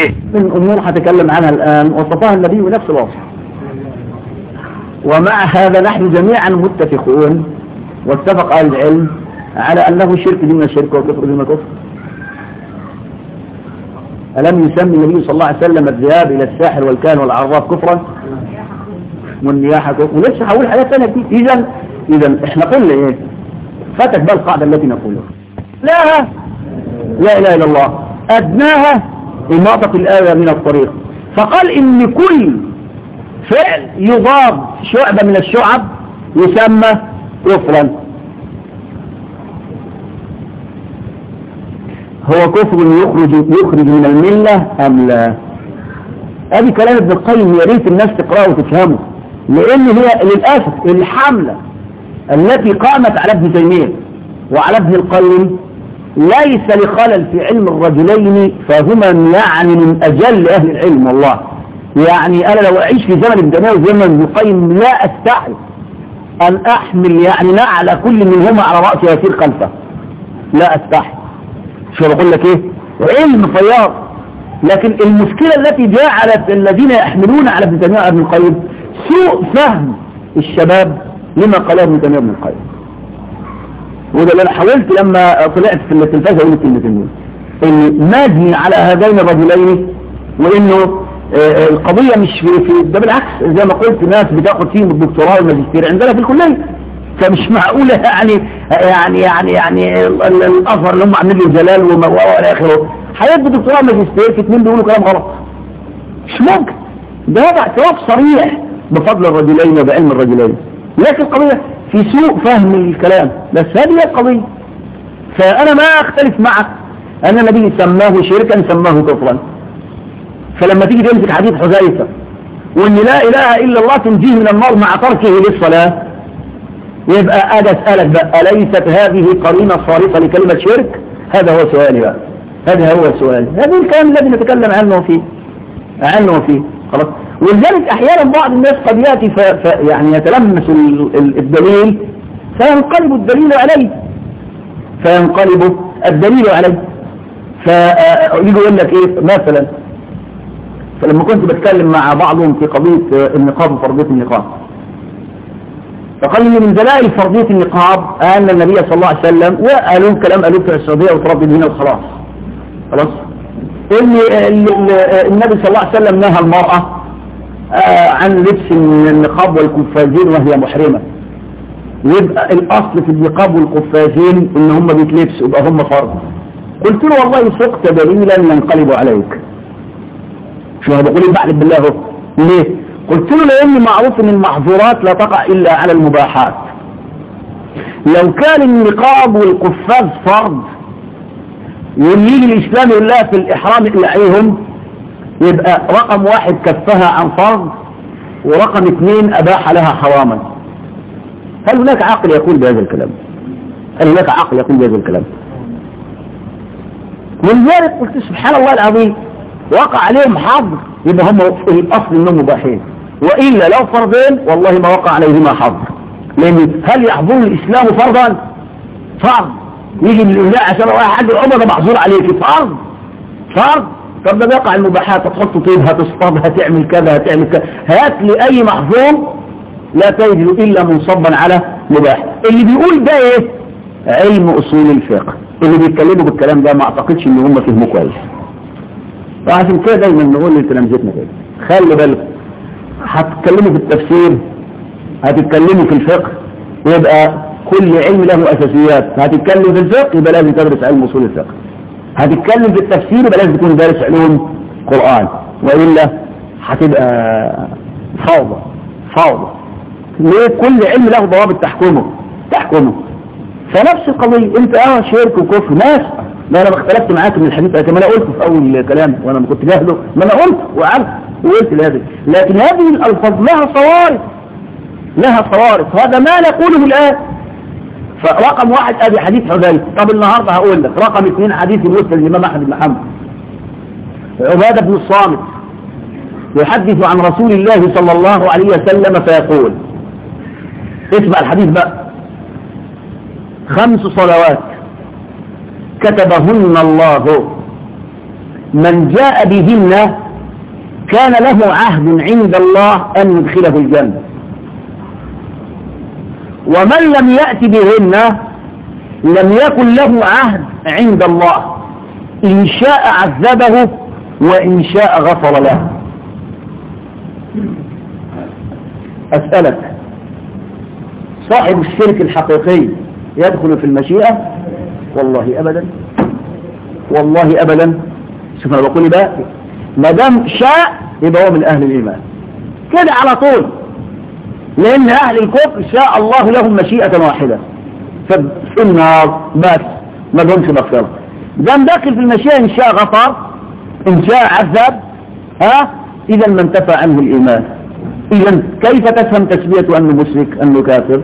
Speaker 1: من أمور هتكلم عنها الآن وصفها النبي بنفس الوصف. ومع هذا نحن جميعا متفقون واتفق أهل العلم على أنه شرك دون شرك وكفر دون كفر. ألم يسمي النبي صلى الله عليه وسلم الذهاب إلى الساحر والكاهن والعراف كفرا والنياحة كفر؟ ولسه هقول حاجات ثانية كتير. إذا إذا إحنا قلنا إيه؟ فاتت بقى القاعدة التي نقولها لا لا إله إلا الله، أدناها إماطة الآية من الطريق. فقال إن كل فعل يضاد شعبة من الشعب يسمى كفرا. هو كفر يخرج يخرج من الملة أم لا؟ هذه كلام ابن القيم، يا ريت الناس تقرأه وتفهمه، لأن هي للأسف الحملة التي قامت على ابن تيمية وعلى ابن القيم ليس لخلل في علم الرجلين، فهما يعني من أجل أهل العلم والله. يعني أنا لو أعيش في زمن ابن تيمية وزمن ابن القيم لا أستحي أن أحمل يعني نعل كل منهما على رأسي يسير خلفه، لا أستحي. شو بقول لك إيه؟ علم فياض. لكن المشكلة التي جعلت الذين يحملون على ابن تيمية وابن القيم سوء فهم الشباب لما قاله ابن تيمية وابن القيم. وده اللي انا حاولت لما طلعت في التلفاز اقول الكلمتين ان مجني على هذين الرجلين، وانه القضية مش في, في ده بالعكس زي ما قلت ناس بتاخد فيهم الدكتوراه والماجستير عندنا في الكلية، فمش معقولة يعني يعني يعني يعني الأزهر اللي هم عاملين له جلال والى اخره هيدوا دكتوراه وماجستير في اثنين بيقولوا كلام غلط. مش ممكن. ده هذا اعتراف صريح بفضل الرجلين وبعلم الرجلين، لكن القضية في سوء فهم الكلام، بس هذه هي القضية. فأنا ما أختلف معك أن النبي سماه شركا سماه كفرا. فلما تيجي تمسك حديث حذيفة وأن لا إله إلا الله تنجيه من النار مع تركه للصلاة، يبقى أجي أسألك بقى أليست هذه قرينة صارفة لكلمة شرك؟ هذا هو سؤالي بقى، هذا هو سؤالي، هذا الكلام الذي نتكلم عنه فيه عنه فيه خلاص. ولذلك أحيانا بعض الناس قد يأتي ف... ف... يعني يتلمس الدليل فينقلب الدليل عليه فينقلب الدليل عليه فيجي يقول لك إيه مثلا. فلما كنت بتكلم مع بعضهم في قضية النقاب وفرضية النقاب، فقال لي من دلائل فرضية النقاب أن النبي صلى الله عليه وسلم وقالوا كلام قالوا في السعودية وتربي هنا وخلاص خلاص إن النبي صلى الله عليه وسلم نهى المرأة عن لبس النقاب والقفازين وهي محرمة، يبقى الأصل في النقاب والقفازين إن هم بيتلبسوا يبقى هم فرض. قلت له والله سقت دليلا ينقلب عليك. شو هذا بقول بعد بالله هو ليه؟ قلت له لأن معروف إن المحظورات لا تقع إلا على المباحات. لو كان النقاب والقفاز فرض يميل الإسلام يقول لها في الإحرام إلعيهم، يبقى رقم واحد كفها عن فرض ورقم اثنين أباح لها حراما. هل هناك عقل يقول بهذا الكلام؟ هل هناك عقل يقول بهذا الكلام؟ ولذلك قلت سبحان الله العظيم وقع عليهم حظر يبقى هم في الأصل إنهم مباحين، وإلا لو فرضين والله ما وقع عليهما حظر. لأن هل يحظر الإسلام فرضا؟ فرض يجي من الإله عشان واحد الأمر ده محظور عليك فرض فرض. طب ده بيقع المباحات، تحط طيب هتصطاد هتعمل كذا هتعمل كذا، هات لي أي محظور لا تجد إلا منصبا على مباح. اللي بيقول ده إيه؟ علم أصول الفقه. اللي بيتكلموا بالكلام ده ما أعتقدش إن هم فهموا كويس. وعشان كده دايما نقول لتلامذتنا كده خلي بالك، هتتكلموا في التفسير هتتكلموا في الفقه يبقى كل علم له أساسيات. هتتكلم في الفقه يبقى لازم تدرس علم أصول الفقه. هتتكلم في التفسير يبقى لازم تكون دارس علوم قرآن، وإلا هتبقى فوضى فوضى. ليه؟ كل علم له ضوابط تحكمه تحكمه فنفس القضية انت اه شرك وكفر ناس. ما انا اختلفت معاك من الحديث كما انا قلت في اول كلام وانا ما كنت جاهله، ما انا قلت وعرفت وقلت لهذا، لكن هذه الالفاظ لها صوارف لها صوارف. هذا ما نقوله الان. فرقم واحد ادي حديث حذيفه. طب النهارده هقول لك رقم اثنين حديث المسند الامام احمد بن حنبل عباده بن الصامت يحدث عن رسول الله صلى الله عليه وسلم فيقول، اسمع الحديث بقى، خمس صلوات كتبهن الله من جاء بهن كان له عهد عند الله أن يدخله الجنة، ومن لم يأت بهن لم يكن له عهد عند الله، إن شاء عذبه وإن شاء غفر له. أسألك، صاحب الشرك الحقيقي يدخل في المشيئة؟ والله أبدا، والله أبدا. شوف أنا بقول بقى، ما دام شاء يبقى هو من أهل الإيمان كده على طول، لأن أهل الكفر شاء الله لهم مشيئة واحدة في النار بس، ما دونش مغفرة. دام داخل في المشيئة إن شاء غفر إن شاء عذب، ها إذا ما انتفى عنه الإيمان. إذا كيف تفهم تسمية أنه مشرك أنه كافر؟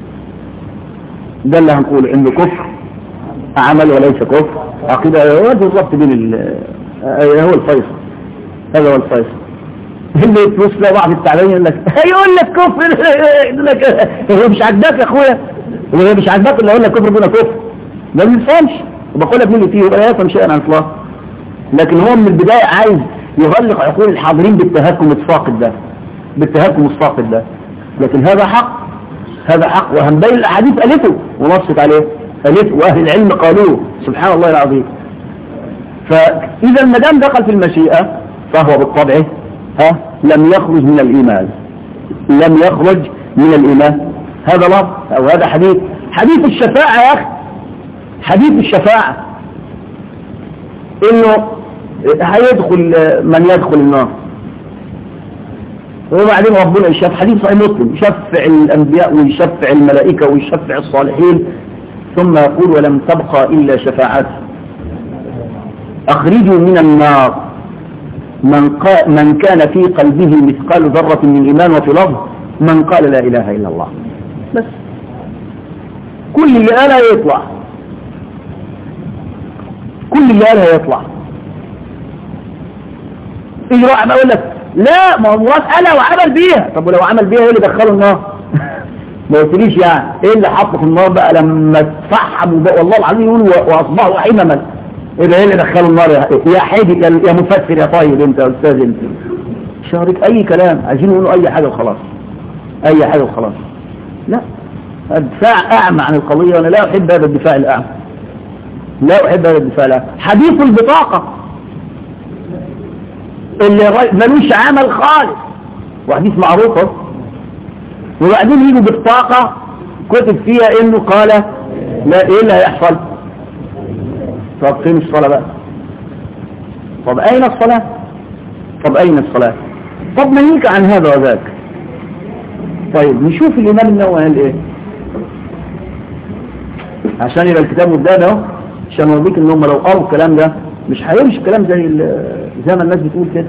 Speaker 1: ده اللي هنقول إنه كفر عمل وليس كفر عقيدة. هو بالضبط بين ال هو الفيصل، هذا هو الفيصل. اللي يتوصل له بعض التعليم يقول لك يقول لك كفر، يقول لك هو مش عاجباك يا اخويا، هو مش عاجباك اللي يقول لك كفر دون كفر، ده ما يفهمش. وبقول لك مين اللي فيه ولا يفهم شيئا عن الاطلاق، لكن هو من البدايه عايز يغلق عقول الحاضرين بالتهكم الساقط ده، بالتهكم الساقط ده. لكن هذا حق، هذا حق، وهنبين الاحاديث قالته ونصت عليه، قالته واهل العلم قالوه، سبحان الله العظيم. فاذا ما دام دخل في المشيئه فهو بالطبع ها لم يخرج من الإيمان، لم يخرج من الإيمان. هذا لفظ أو هذا حديث. حديث الشفاعة يا أخي، حديث الشفاعة إنه هيدخل من يدخل النار، وبعدين ربنا يشفع. حديث صحيح مسلم، يشفع الأنبياء ويشفع الملائكة ويشفع الصالحين، ثم يقول ولم تبقى إلا شفاعات، أخرجوا من النار من, قال من كان في قلبه مثقال ذرة من إيمان، وفي لفظ من قال لا إله إلا الله. بس كل اللي قالها يطلع، كل اللي قالها يطلع. يجي واحد يقول لك لا ما هو مراد قالها وعمل بيها. طب ولو عمل بيها ايه اللي دخله النار؟ ما قلتليش يعني ايه اللي حطه في النار بقى لما اتفحم والله العظيم يقول واصبحوا حمما؟ ايه اللي دخلوا النار يا حيدي يا مفسر يا طيب انت يا استاذ انت؟ شارك اي كلام، عايزين يقولوا اي حاجه وخلاص، اي حاجه وخلاص. لا، الدفاع اعمى عن القضيه، وانا لا احب هذا الدفاع الاعمى، لا احب هذا الدفاع الاعمى. حديث البطاقه اللي ملوش عمل خالص، وحديث معروفه، وبعدين يجوا ببطاقه كتب فيها انه قال لا، ايه اللي هيحصل؟ طب فين الصلاة بقى؟ طب أين الصلاة؟ طب أين الصلاة؟ طب نهيك عن هذا وذاك. طيب نشوف الإمام النووي قال إيه، عشان يبقى الكتاب قدامنا اهو، عشان نوريك إن هم لو قروا الكلام ده مش هيمشي الكلام زي زي ما الناس بتقول كده.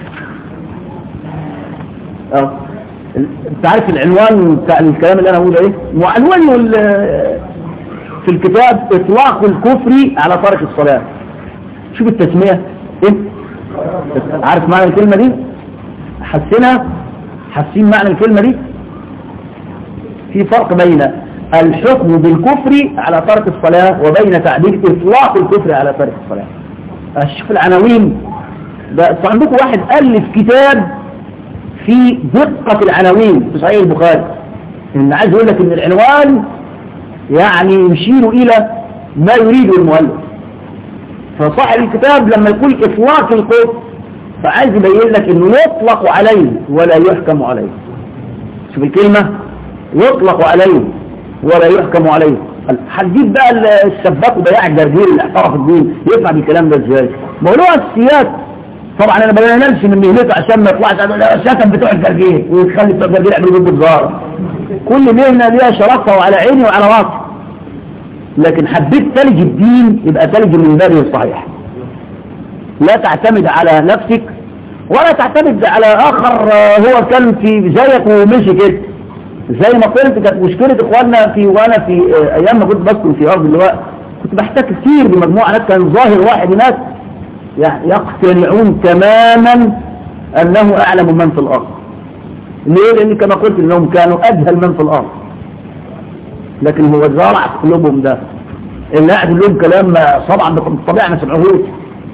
Speaker 1: اه أنت عارف العنوان بتاع الكلام اللي أنا بقوله إيه؟ وعنوانه في الكتاب إطلاق الكفر على ترك الصلاة. شوف التسمية إيه؟ عارف معنى الكلمة دي؟ حسنها؟ حسين معنى الكلمة دي؟ في فرق بين الحكم بالكفر على ترك الصلاة وبين تعبير إطلاق الكفر على ترك الصلاة. شوف العناوين ده. عندكم واحد ألف كتاب في دقة العناوين في صحيح البخاري، إن عايز يقول لك إن العنوان يعني يشير إلى ما يريد المؤلف. فصاحب الكتاب لما يقول إطلاق الكفر فعايز يبين لك إنه يطلق عليه ولا يحكم عليه. شوف الكلمة، يطلق عليه ولا يحكم عليه. هتجيب بقى السباك وبياع الجرجير اللي احترف الدين يفعل الكلام ده ازاي؟ موضوع السياسة طبعا انا بنمشي من مهنته عشان ما يطلعش الشتم بتوع الجرجير ويخلي بتوع الجرجير يعملوا ضد الظاهر. كل مهنه ليها شرفها وعلى عيني وعلى راسي، لكن حبيت تلج الدين يبقى تلج من بابه الصحيح. لا تعتمد على نفسك ولا تعتمد على اخر هو كان في زيك ومشي كده. زي ما قلت كانت مشكلة اخواننا في وانا في ايام ما كنت بسكن في ارض اللواء، كنت بحتك كتير بمجموعة ناس كان ظاهر واحد ناس يقتنعون تماما انه اعلم من في الارض. ليه؟ لان كما قلت انهم كانوا اجهل من في الارض، لكن هو زرع في قلوبهم ده اللي قاعد لهم كلام طبعا بالطبيعة ما سمعوهوش.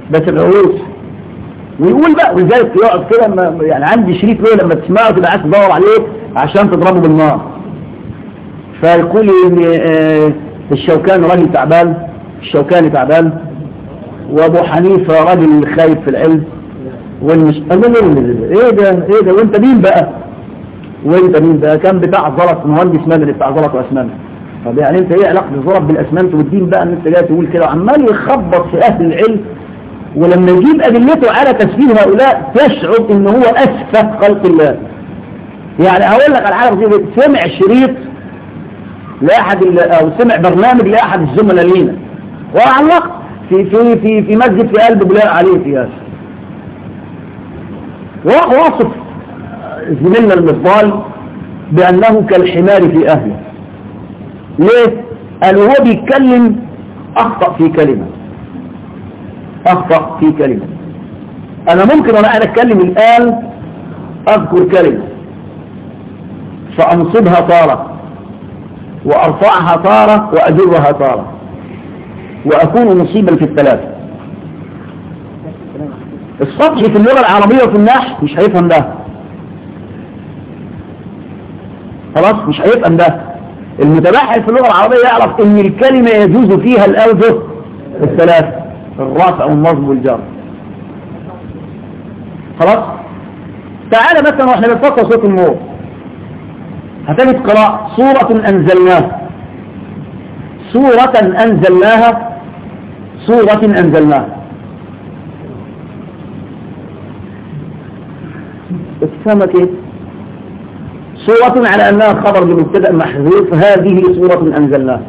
Speaker 1: بس العروس. ويقول بقى ولذلك يقعد كده يعني عندي شريك له لما تسمعه تبقى عايز تدور عليه عشان تضربه بالنار. فيقول ان الشوكاني راجل تعبان، الشوكاني تعبان، وابو حنيفه راجل خايف في العلم، والمش ايه ده ايه ده وانت مين بقى؟ وانت مين بقى؟ كان بتاع زلط مهندس مدني بتاع زلط واسمنت. طب يعني انت ايه علاقه الزلط بالاسمنت والدين بقى ان انت جاي تقول كده وعمال يخبط في اهل العلم، ولما يجيب ادلته على تسفيه هؤلاء تشعر ان هو اسفه خلق الله. يعني هقول لك على حاجه بسيطه، سمع شريط لاحد او سمع برنامج لاحد الزملاء لينا وعلق في في في في مسجد في قلب بلاد عليه في هذا، وراح واصف زميلنا المفضل بانه كالحمار في اهله. ليه؟ قال هو بيتكلم اخطا في كلمه، اخطا في كلمه. انا ممكن وانا قاعد اتكلم الان اذكر كلمه فانصبها طاره وارفعها طاره واجرها طاره واكون مصيبا في الثلاثه. السطحي في اللغه العربيه وفي النحو مش هيفهم ده، خلاص مش هيفهم ده. المتبحر في اللغه العربيه يعرف ان الكلمه يجوز فيها الاوجه الثلاثه، الرفع والنصب والجر. خلاص. تعالى مثلا واحنا بنفكر صوت النور هتجد قراءة سورة أنزلناها، سورة أنزلناها، سورة أنزلناها. اتفهمت ايه؟ سورة على أنها خبر بمبتدأ محذوف، هذه سورة أنزلناها.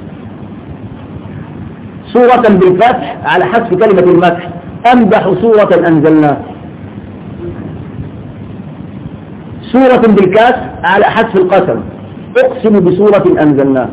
Speaker 1: سورة بالفتح على حذف كلمة المدح، أمدح سورة أنزلناها. سورة بالكاس على حذف القسم، اقسم بسورة أنزلناها.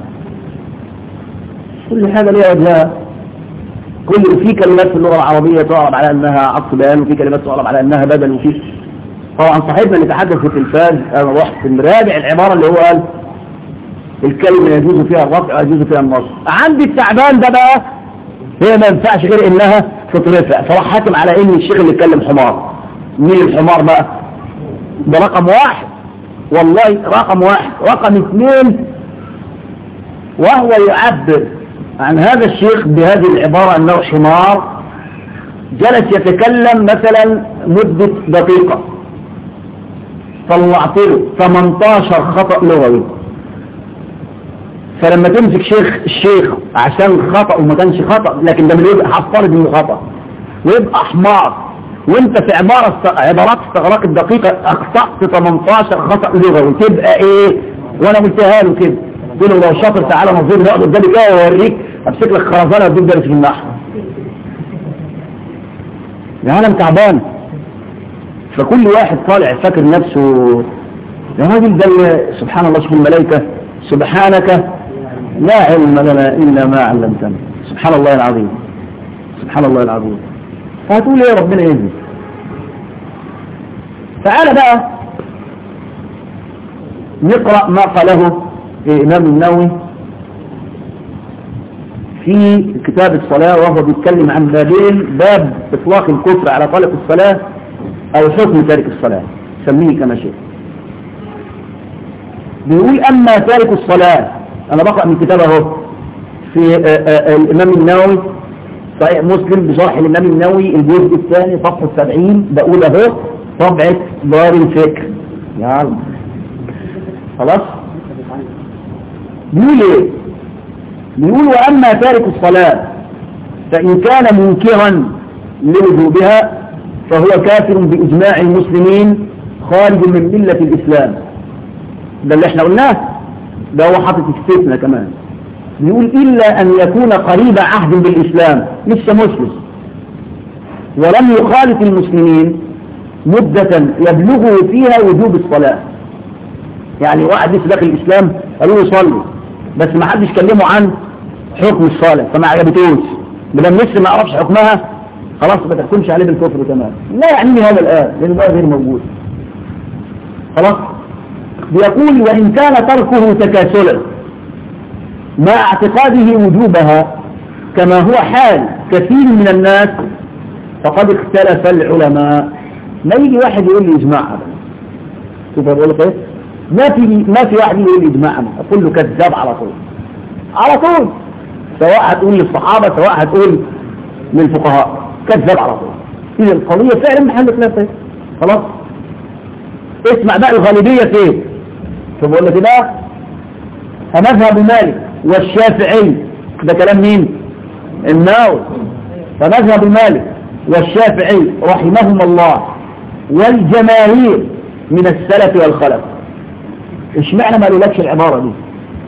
Speaker 1: كل حاجة ليها وجهها. كل في كلمات في اللغة العربية تعرب على أنها عطف بيان، وفي كلمات تعرب على أنها بدل، وفي طبعا صاحبنا اللي تحدث في التلفاز أنا رحت مراجع العبارة اللي هو قال الكلمة يجوز فيها الرفع ويجوز فيها النصب. عندي التعبان ده بقى هي ما ينفعش غير إنها تترفع، فراح حاكم على إن الشيخ اللي اتكلم حمار. مين الحمار بقى؟ ده رقم واحد والله، رقم واحد. رقم اثنين، وهو يعبر عن هذا الشيخ بهذه العبارة أنه حمار، جلس يتكلم مثلا مدة دقيقة، طلعت له ثمانية عشر خطأ لغوي. فلما تمسك شيخ الشيخ عشان خطأ وما كانش خطأ، لكن ده يبقى هفترض انه خطأ ويبقى حمار، وانت في عبارة عبارات استغراق الدقيقة اخطأت ثمانية عشر خطأ لغوي، تبقى ايه؟ وانا قلتها له كده، قلت له لو شاطر تعالى نظير نقعد قدامي كده واوريك، امسك لك خرزانه واديك درس في النحو. العالم تعبان. فكل واحد طالع فاكر نفسه يا راجل ده سبحان الله، شوف الملائكة سبحانك لا علم لنا إلا ما علمتنا. سبحان الله العظيم، سبحان الله العظيم. فهتقول ايه ربنا يهدي. تعالى بقى نقرأ ما قاله الإمام النووي في كتاب الصلاة، وهو بيتكلم عن بابين: باب إطلاق الكفر على طالب الصلاة أو حكم تارك الصلاة، سميه كما شئت. بيقول أما تارك الصلاة، أنا بقرأ من كتابه في الإمام النووي صحيح مسلم بشرح الإمام النووي الجزء الثاني صفحة سبعين، بقول اهو طبعة دار الفكر. يلا خلاص. بيقول ايه؟ بيقول وأما تارك الصلاة فإن كان منكرا لوجوبها فهو كافر بإجماع المسلمين خارج من ملة الإسلام. ده اللي احنا قلناه، ده هو حاطط استثناء كمان. بيقول إلا أن يكون قريب عهد بالإسلام، لسه مسلم ولم يخالف المسلمين مدة يبلغه فيها وجوب الصلاة. يعني واحد لسه داخل الإسلام قالوا له صلي، بس ما حدش كلمه عن حكم الصلاة فما عجبتوش، بدل لسه ما عرفش حكمها خلاص ما تحكمش عليه بالكفر تمام. لا يعني هذا الآن لأنه بقى غير موجود. خلاص. بيقول وإن كان تركه تكاسلا مع اعتقاده وجوبها كما هو حال كثير من الناس فقد اختلف العلماء. ما يجي واحد يقول لي اجماع ابدا، شوف بقول لك ايه، ما في ما في واحد يقول لي اجماع، اقول له كذاب على طول على طول، سواء هتقول للصحابه سواء هتقول للفقهاء، كذاب على طول. اذا القضيه فعلا محل خلاف. خلاص اسمع بقى الغالبيه فين. شوف بقول لك بقى، فمذهب مالك والشافعي، ده كلام مين؟ النووي. فمذهب مالك والشافعي رحمهم الله والجماهير من السلف والخلف. اشمعنى ما قالولكش العباره دي؟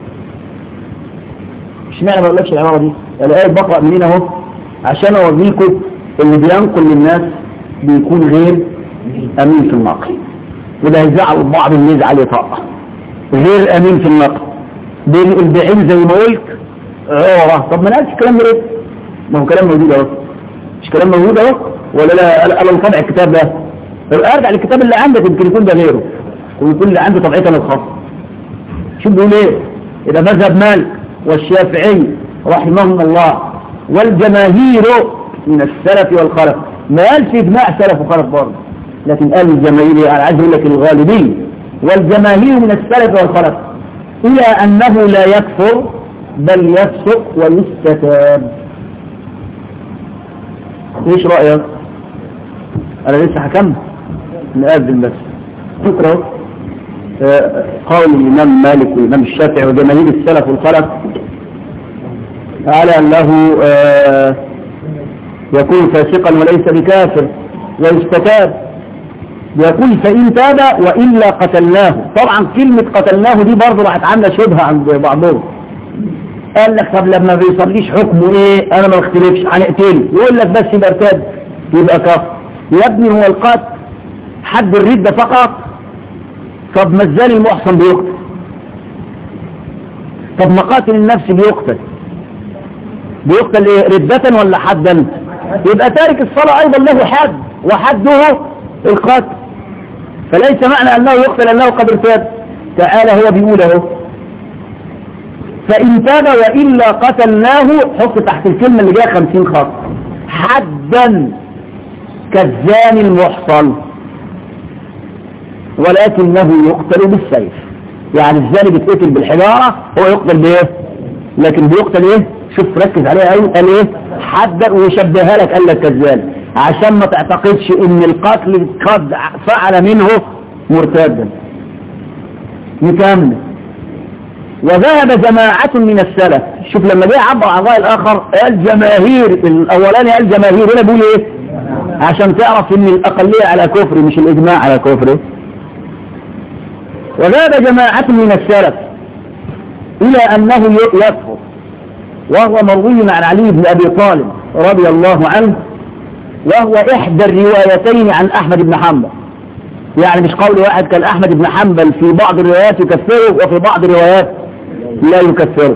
Speaker 1: اشمعنى ما قالولكش العباره دي؟ الايه بقرا منين اهو عشان اوريكم اللي بينقل للناس بيكون غير امين في النقل، وده يزعل البعض اللي يزعل يطاق. غير امين في النقل بين البعيد زي ما قلت عوره. طب ما نقلش الكلام ده ليه؟ ما هو كلام موجود اهو، مش كلام موجود اهو ولا لا؟ انا طبع الكتاب ده، ارجع للكتاب اللي عندك يمكن يكون ده غيره ويكون اللي عنده طبيعته الخاصه. شوف بيقول ايه؟ اذا مذهب مالك والشافعي رحمهم الله والجماهير من السلف والخلف، ما قالش اجماع سلف وخلف برضه، لكن قال الجماهير. انا عايز اقول لك الغالبين والجماهير من السلف والخلف الى انه لا يكفر بل يفسق ويستتاب. ايش رايك؟ انا لسه هكمل نقدم بس فكره. آه قول الامام مالك والامام الشافعي وجماهير السلف والخلف على انه آه يكون فاسقا وليس بكافر ويستتاب. يقول فإن تاب وإلا قتلناه. طبعا كلمة قتلناه دي برضه راحت عاملة شبهة عند بعضهم. قال لك طب لما بيصليش حكمه ايه؟ انا ما بختلفش هنقتله. يقول لك بس يبقى ارتد يبقى كفر. يا ابني هو القتل حد الردة فقط؟ طب ما الزاني المحصن بيقتل، طب ما قاتل النفس بيقتل بيقتل ايه؟ ردة ولا حدا؟ يبقى تارك الصلاة ايضا له حد وحده القتل. فليس معنى انه يقتل انه قد ارتد. تعالى هو بيقول اهو فإن تاب وإلا قتلناه، حط تحت الكلمة اللي جايه خمسين خط، حدا كالزاني المحصن ولكنه يقتل بالسيف. يعني الزاني بيتقتل بالحجارة، هو يقتل بايه؟ لكن بيقتل ايه؟ شوف ركز عليها ايه؟ قال ايه؟ حدا ويشبهها لك، قال لك كالزاني عشان ما تعتقدش ان القتل قد فعل منه مرتدا. نكمل. وذهب جماعة من السلف. شوف لما جاء عبر عن الرأي الآخر قال جماهير، الأولاني قال جماهير، هنا بيقول ايه؟ عشان تعرف ان الأقلية على كفر مش الإجماع على كفر. وذهب جماعة من السلف إلى أنه يكفر، وهو مروي عن علي بن أبي طالب رضي الله عنه، وهو إحدى الروايتين عن أحمد بن حنبل. يعني مش قول واحد كان أحمد بن حنبل في بعض الروايات يكفره وفي بعض الروايات لا يكفره.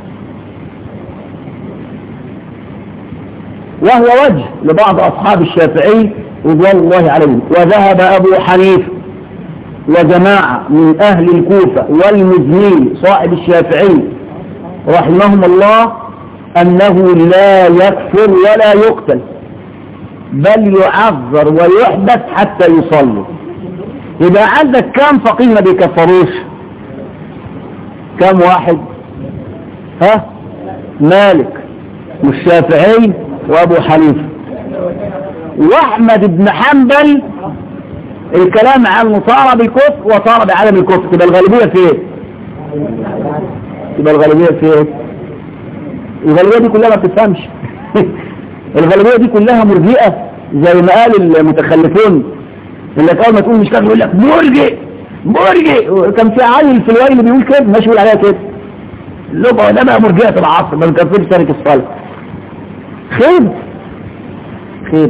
Speaker 1: وهو وجه لبعض أصحاب الشافعي رضوان الله عليهم. وذهب أبو حنيفة وجماعة من أهل الكوفة والمزني صاحب الشافعي رحمهم الله أنه لا يكفر ولا يقتل، بل يعذر ويحبس حتى يصلي. يبقى عندك كم فقيه ما بيكفروش؟ كم واحد؟ ها؟ مالك والشافعي وابو حنيفه واحمد بن حنبل. الكلام عنه صار بالكفر وصار بعدم الكفر. تبقى الغالبيه في ايه؟ تبقى الغالبيه في ايه؟ الغالبيه دي كلها ما بتفهمش. الغالبيه دي كلها مرجئه زي ما قال المتخلفون، اللي اول ما تقول مش كافر يقول لك مرجئ مرجئ. كان في عيل في الويل اللي بيقول كده ماشي يقول عليها كده، اللي ده بقى مرجئه العصر ما بيكفرش تارك الصلاه. خيب خيب.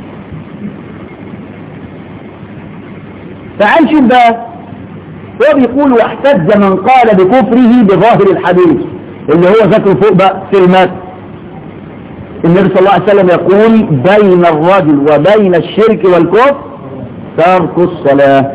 Speaker 1: تعال شوف بقى، هو بيقول واحتج من قال بكفره بظاهر الحديث اللي هو ذكره فوق بقى في المات. النبي صلى الله عليه وسلم يقول بين الرجل وبين الشرك والكفر ترك الصلاة.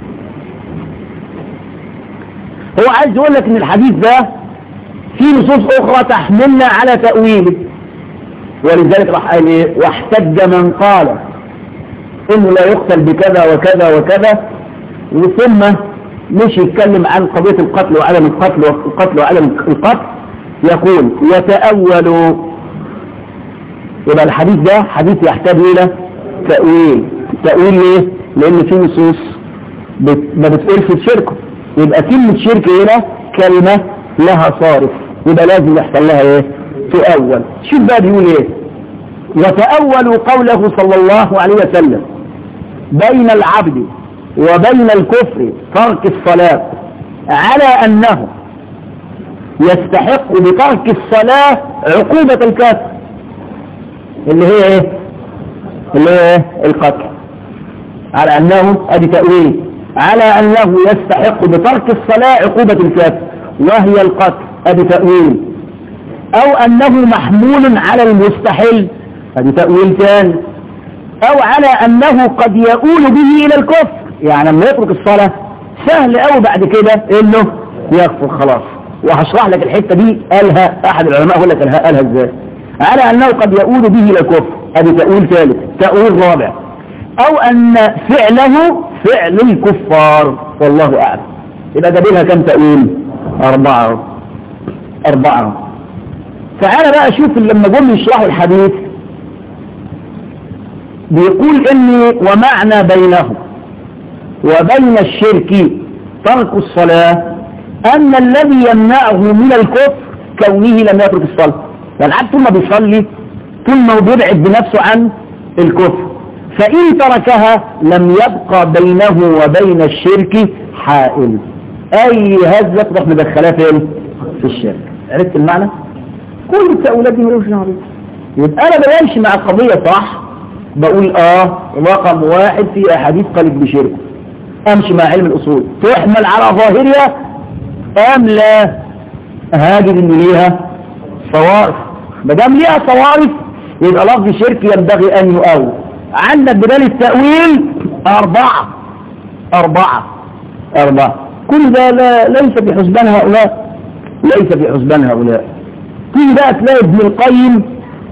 Speaker 1: هو عايز يقول لك ان الحديث ده فيه نصوص اخرى تحملنا على تأويله. ولذلك راح قال ايه واحتج من قال انه لا يقتل بكذا وكذا وكذا، وثم مش يتكلم عن قضية القتل وعدم القتل والقتل وعدم القتل، يقول يتأول. يبقى الحديث ده حديث يحتاج الى تأويل. تأويل ليه؟ لان في نصوص بت... ما بتقولش شركه، يبقى كلمة شرك هنا كلمة لها صارف، يبقى لازم يحصل لها ايه؟ تأول. شوف بقى بيقول ايه؟ وتأول قوله صلى الله عليه وسلم بين العبد وبين الكفر ترك الصلاة على أنه يستحق بترك الصلاة عقوبة الكافر اللي هي ايه؟ اللي هي ايه؟ القتل. على أنه ادي تأويل على أنه يستحق بترك الصلاة عقوبة الكافر وهي القتل، ادي تأويل. أو أنه محمول على المستحيل، ادي تأويل ثاني. أو على أنه قد يؤول به إلى الكفر، يعني لما يترك الصلاة سهل أو بعد كده إنه يكفر خلاص. وهشرح لك الحتة دي قالها أحد العلماء، أقول لك قالها إزاي. على أنه قد يؤول به إلى الكفر، ادي تأويل ثالث. تأويل رابع أو أن فعله فعل الكفار والله أعلم. يبقى ده لها كم تأويل؟ أربعة. أربعة. تعالى بقى شوف لما جم يشرحوا الحديث بيقول إني ومعنى بينه وبين الشرك ترك الصلاة أن الذي يمنعه من الكفر كونه لم يترك الصلاة. يعني عبد طول ما بيصلي طول ما بيبعد بنفسه عن الكفر، فإن تركها لم يبقى بينه وبين الشرك حائل. أي هزة تروح مدخلها فين؟ في الشرك. عرفت المعنى؟ كل التأويلات دي ملوش نهار. يبقى أنا بمشي مع القضية صح، بقول آه رقم واحد في أحاديث قالت بشرك، أمشي مع علم الأصول تحمل على ظاهرها أم لا؟ هاجد إن ليها صوارف. ما دام ليها صوارف يبقى لفظ شرك ينبغي أن يؤول. عندك بدل التأويل أربعة أربعة أربعة. كل ده لا ليس في حسبان هؤلاء، ليس في حسبان هؤلاء. كل ده تلاقي ابن القيم،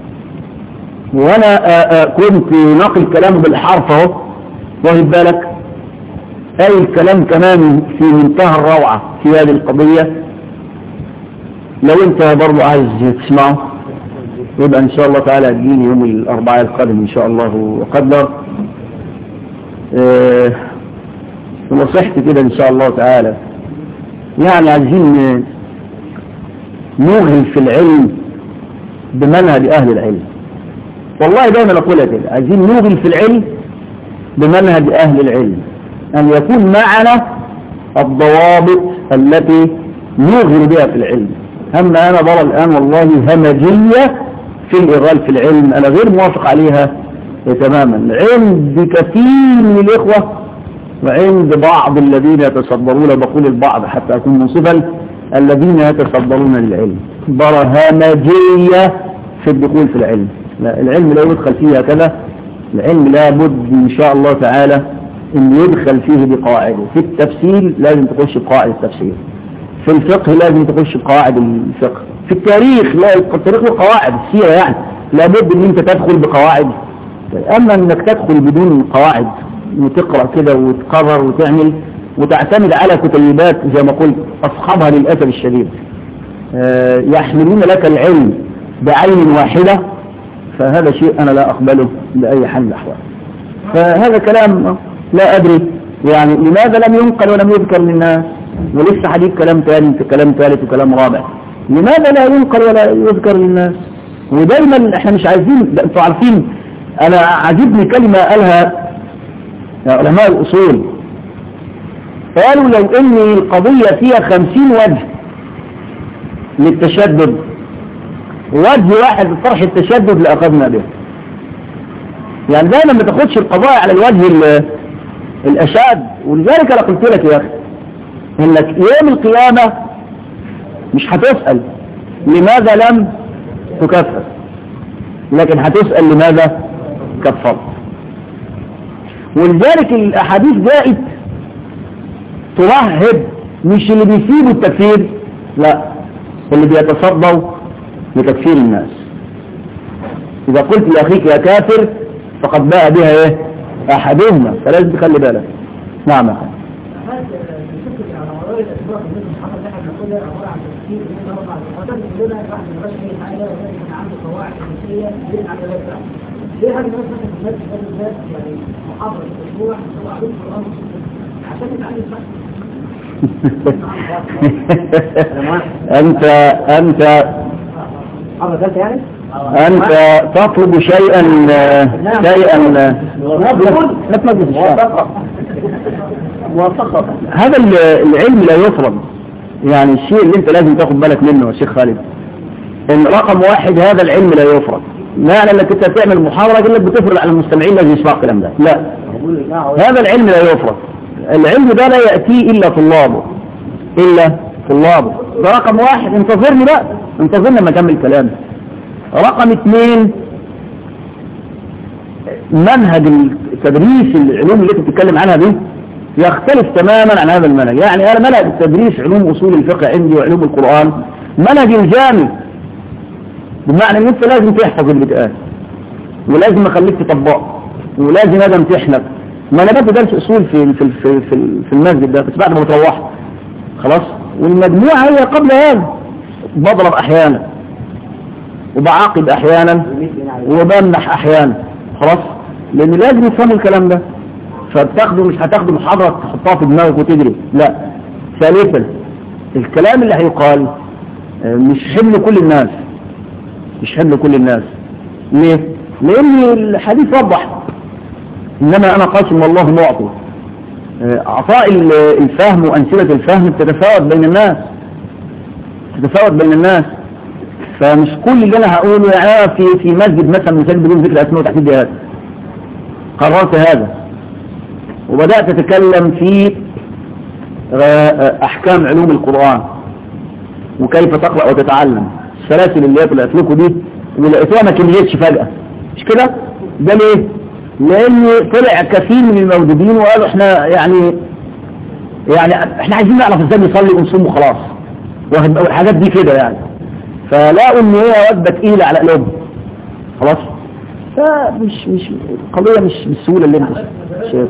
Speaker 1: وأنا آآ آآ كنت ناقل كلامه بالحرف اهو، واخد بالك، أي الكلام كمان في منتهى الروعة في هذه القضية. لو أنت برضو عايز تسمعه يبقى إن شاء الله تعالى تجيني يوم الأربعاء القادم إن شاء الله وقدر. أه ونصيحتي كده إن شاء الله تعالى، يعني عايزين نوغل في العلم بمنهج أهل العلم. والله دايما أقولها كده، عايزين نوغل في العلم بمنهج أهل العلم، أن يكون معنا الضوابط التي نوغل بها في العلم. أما أنا برى الآن والله همجية في الإغال في العلم، أنا غير موافق عليها تماما عند كثير من الإخوة وعند بعض الذين يتصدرون، بقول البعض حتى أكون منصفا، الذين يتصدرون للعلم برى همجية في الدخول في العلم. لا، العلم لا يدخل فيه هكذا. العلم لا بد إن شاء الله تعالى أن يدخل فيه بقواعده. في التفسير لازم تخش بقواعد التفسير، في الفقه لازم تخش بقواعد الفقه، في التاريخ لا التاريخ وقواعد السيرة، يعني لابد ان انت تدخل بقواعد. اما انك تدخل بدون قواعد وتقرأ كده وتقرر وتعمل وتعتمد على كتيبات زي ما قلت اصحابها للأسف الشديد يحملون لك العلم بعين واحدة، فهذا شيء انا لا اقبله بأي حال من الاحوال. فهذا كلام لا ادري يعني لماذا لم ينقل ولم يذكر للناس، ولسه حديث كلام ثالث وكلام ثالث وكلام رابع، لماذا لا ينقل ولا يذكر للناس؟ ودايما احنا مش عايزين، انتوا عارفين انا عجبني كلمة قالها علماء الاصول، قالوا لو ان القضية فيها خمسين وجه للتشدد، وجه واحد لطرح التشدد لأخذنا به. يعني دايما ما تاخدش القضايا على الوجه الاشاد. ولذلك انا قلت لك يا اخي انك يوم القيامة مش هتسأل لماذا لم تكفر، لكن هتسأل لماذا كفرت. ولذلك الاحاديث جاءت ترهب مش اللي بيسيبوا التكفير، لا اللي بيتصدوا لتكفير الناس. إذا قلت لأخيك يا كافر فقد باء بها إيه أحدهما، فلازم تخلي بالك. نعم يا أخي.
Speaker 2: ليه هذه الناس مثلا في الناس بالذات يعني محاضرة الأسبوع هو عدد القرآن عشان يتعلم بقى
Speaker 1: أنت أنت أنت تطلب شيئا شيئا لا تنجز الشيء. هذا العلم لا يفرض، يعني الشيء اللي أنت لازم تاخد بالك منه يا شيخ خالد، إن رقم واحد هذا العلم لا يفرض. لا لأنك أنت تعمل محاضرة قلت بتفرض على المستمعين لازم يسمعوا الكلام ده، لا هذا العلم لا يفرض. العلم ده لا يأتي إلا طلابه إلا طلابه. ده رقم واحد. انتظرني بقى، انتظرني لما أكمل كلامي. رقم اثنين، منهج تدريس العلوم اللي انت بتتكلم عنها دي يختلف تماما عن هذا المنهج. يعني انا منهج تدريس علوم اصول الفقه عندي وعلوم القرآن منهج الجامي، بمعنى ان انت لازم تحفظ اللي بتقال ولازم اخليك تطبقه ولازم اجي امتحنك. ما انا بدي درس اصول في في في في, في المسجد ده بس بعد ما بتروح خلاص، والمجموعه هي قبل هذا بضرب احيانا وبعاقب احيانا وبمنح احيانا خلاص، لان لازم يفهموا الكلام ده. فبتاخده مش هتاخده محاضره تحطها في دماغك وتجري، لا. ثالثا الكلام اللي هيقال مش حمل كل الناس، مش حمل كل الناس. ليه؟ لان الحديث وضح انما انا قاسم والله معطي. اعطاء الفهم وامثله الفهم تتفاوت بين الناس تتفاوت بين الناس فمش كل اللي انا هقوله يعني في في مسجد مثلا مسجد بدون ذكر اسماء وتحديد جهات قررت هذا وبدات اتكلم في احكام علوم القرآن وكيف تقرأ وتتعلم. السلاسل اللي طلعت لكم دي ولقيتوها ما كملتش فجأة، مش كده؟ ده ليه؟ لان طلع كثير من الموجودين وقالوا احنا يعني يعني احنا عايزين نعرف ازاي نصلي ونصوم وخلاص والحاجات دي كده يعني، فلاقوا ان هي وجبه تقيله على قلوبهم خلاص. فمش مش القضيه مش بالسهوله اللي انت شايفها.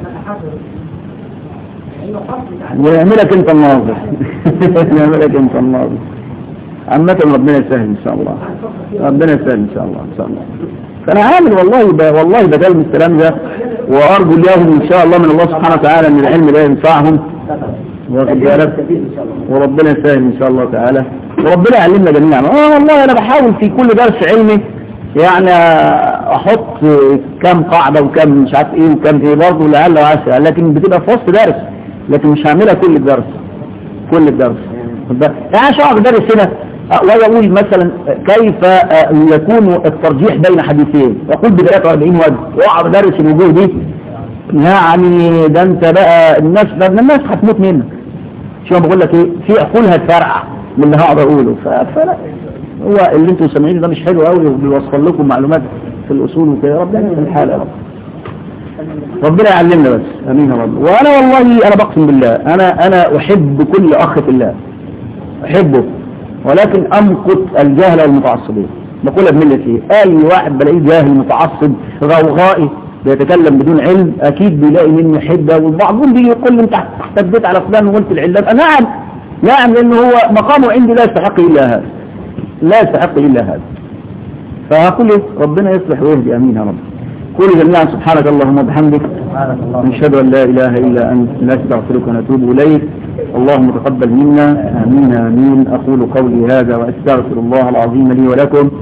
Speaker 1: ويعملك انت الناظر يعملك انت الناظر. عامة ربنا يسهل ان شاء الله، ربنا يسهل ان شاء الله ان شاء الله. فانا عامل والله ب... والله بدل من الكلام ده، وارجو اليوم ان شاء الله من الله سبحانه وتعالى ان العلم ده ينفعهم واخد بالك، وربنا يسهل ان شاء الله تعالى، وربنا يعلمنا جميعا. اه والله انا بحاول في كل درس علمي يعني احط كم قاعده وكم مش عارف ايه وكم ايه برضه لعل وعسى، لكن بتبقى في وسط درس، لكن مش هعملها كل الدرس كل الدرس يعني شرح درس هنا ويقول مثلا كيف يكون الترجيح بين حديثين، يقول ب ثلاثة وأربعين وجه، واقعد درس الوجوه دي يعني ده انت بقى الناس ده الناس هتموت منك. شو بقول لك ايه، في عقولها تفرقع من اللي هقعد اقوله. فلا هو اللي انتم سامعينه ده مش حلو قوي وبيوصل لكم معلومات في الاصول وكده. ربنا يعلم الحال يا رب، ربنا يعلمنا بس، امين يا رب. وانا والله انا بقسم بالله انا انا احب كل اخ في الله احبه، ولكن امقت الجهل والمتعصبين. بقولها بملة ايه، اي واحد بلاقيه جاهل متعصب غوغائي بيتكلم بدون علم اكيد بيلاقي مني حده، وبعضهم بيجي يقول لي انت احتديت على فلان وقلت العلم. نعم نعم لانه هو مقامه عندي لا يستحق الا هذا، لا يستحق الا هذا. فهقول ربنا يصلح ويهدي، امين يا رب. قولوا جميعا سبحانك اللهم وبحمدك نشهد ان لا اله الا انت نستغفرك ونتوب اليك. اللهم تقبل منا، امين امين. اقول قولي هذا واستغفر الله العظيم لي ولكم.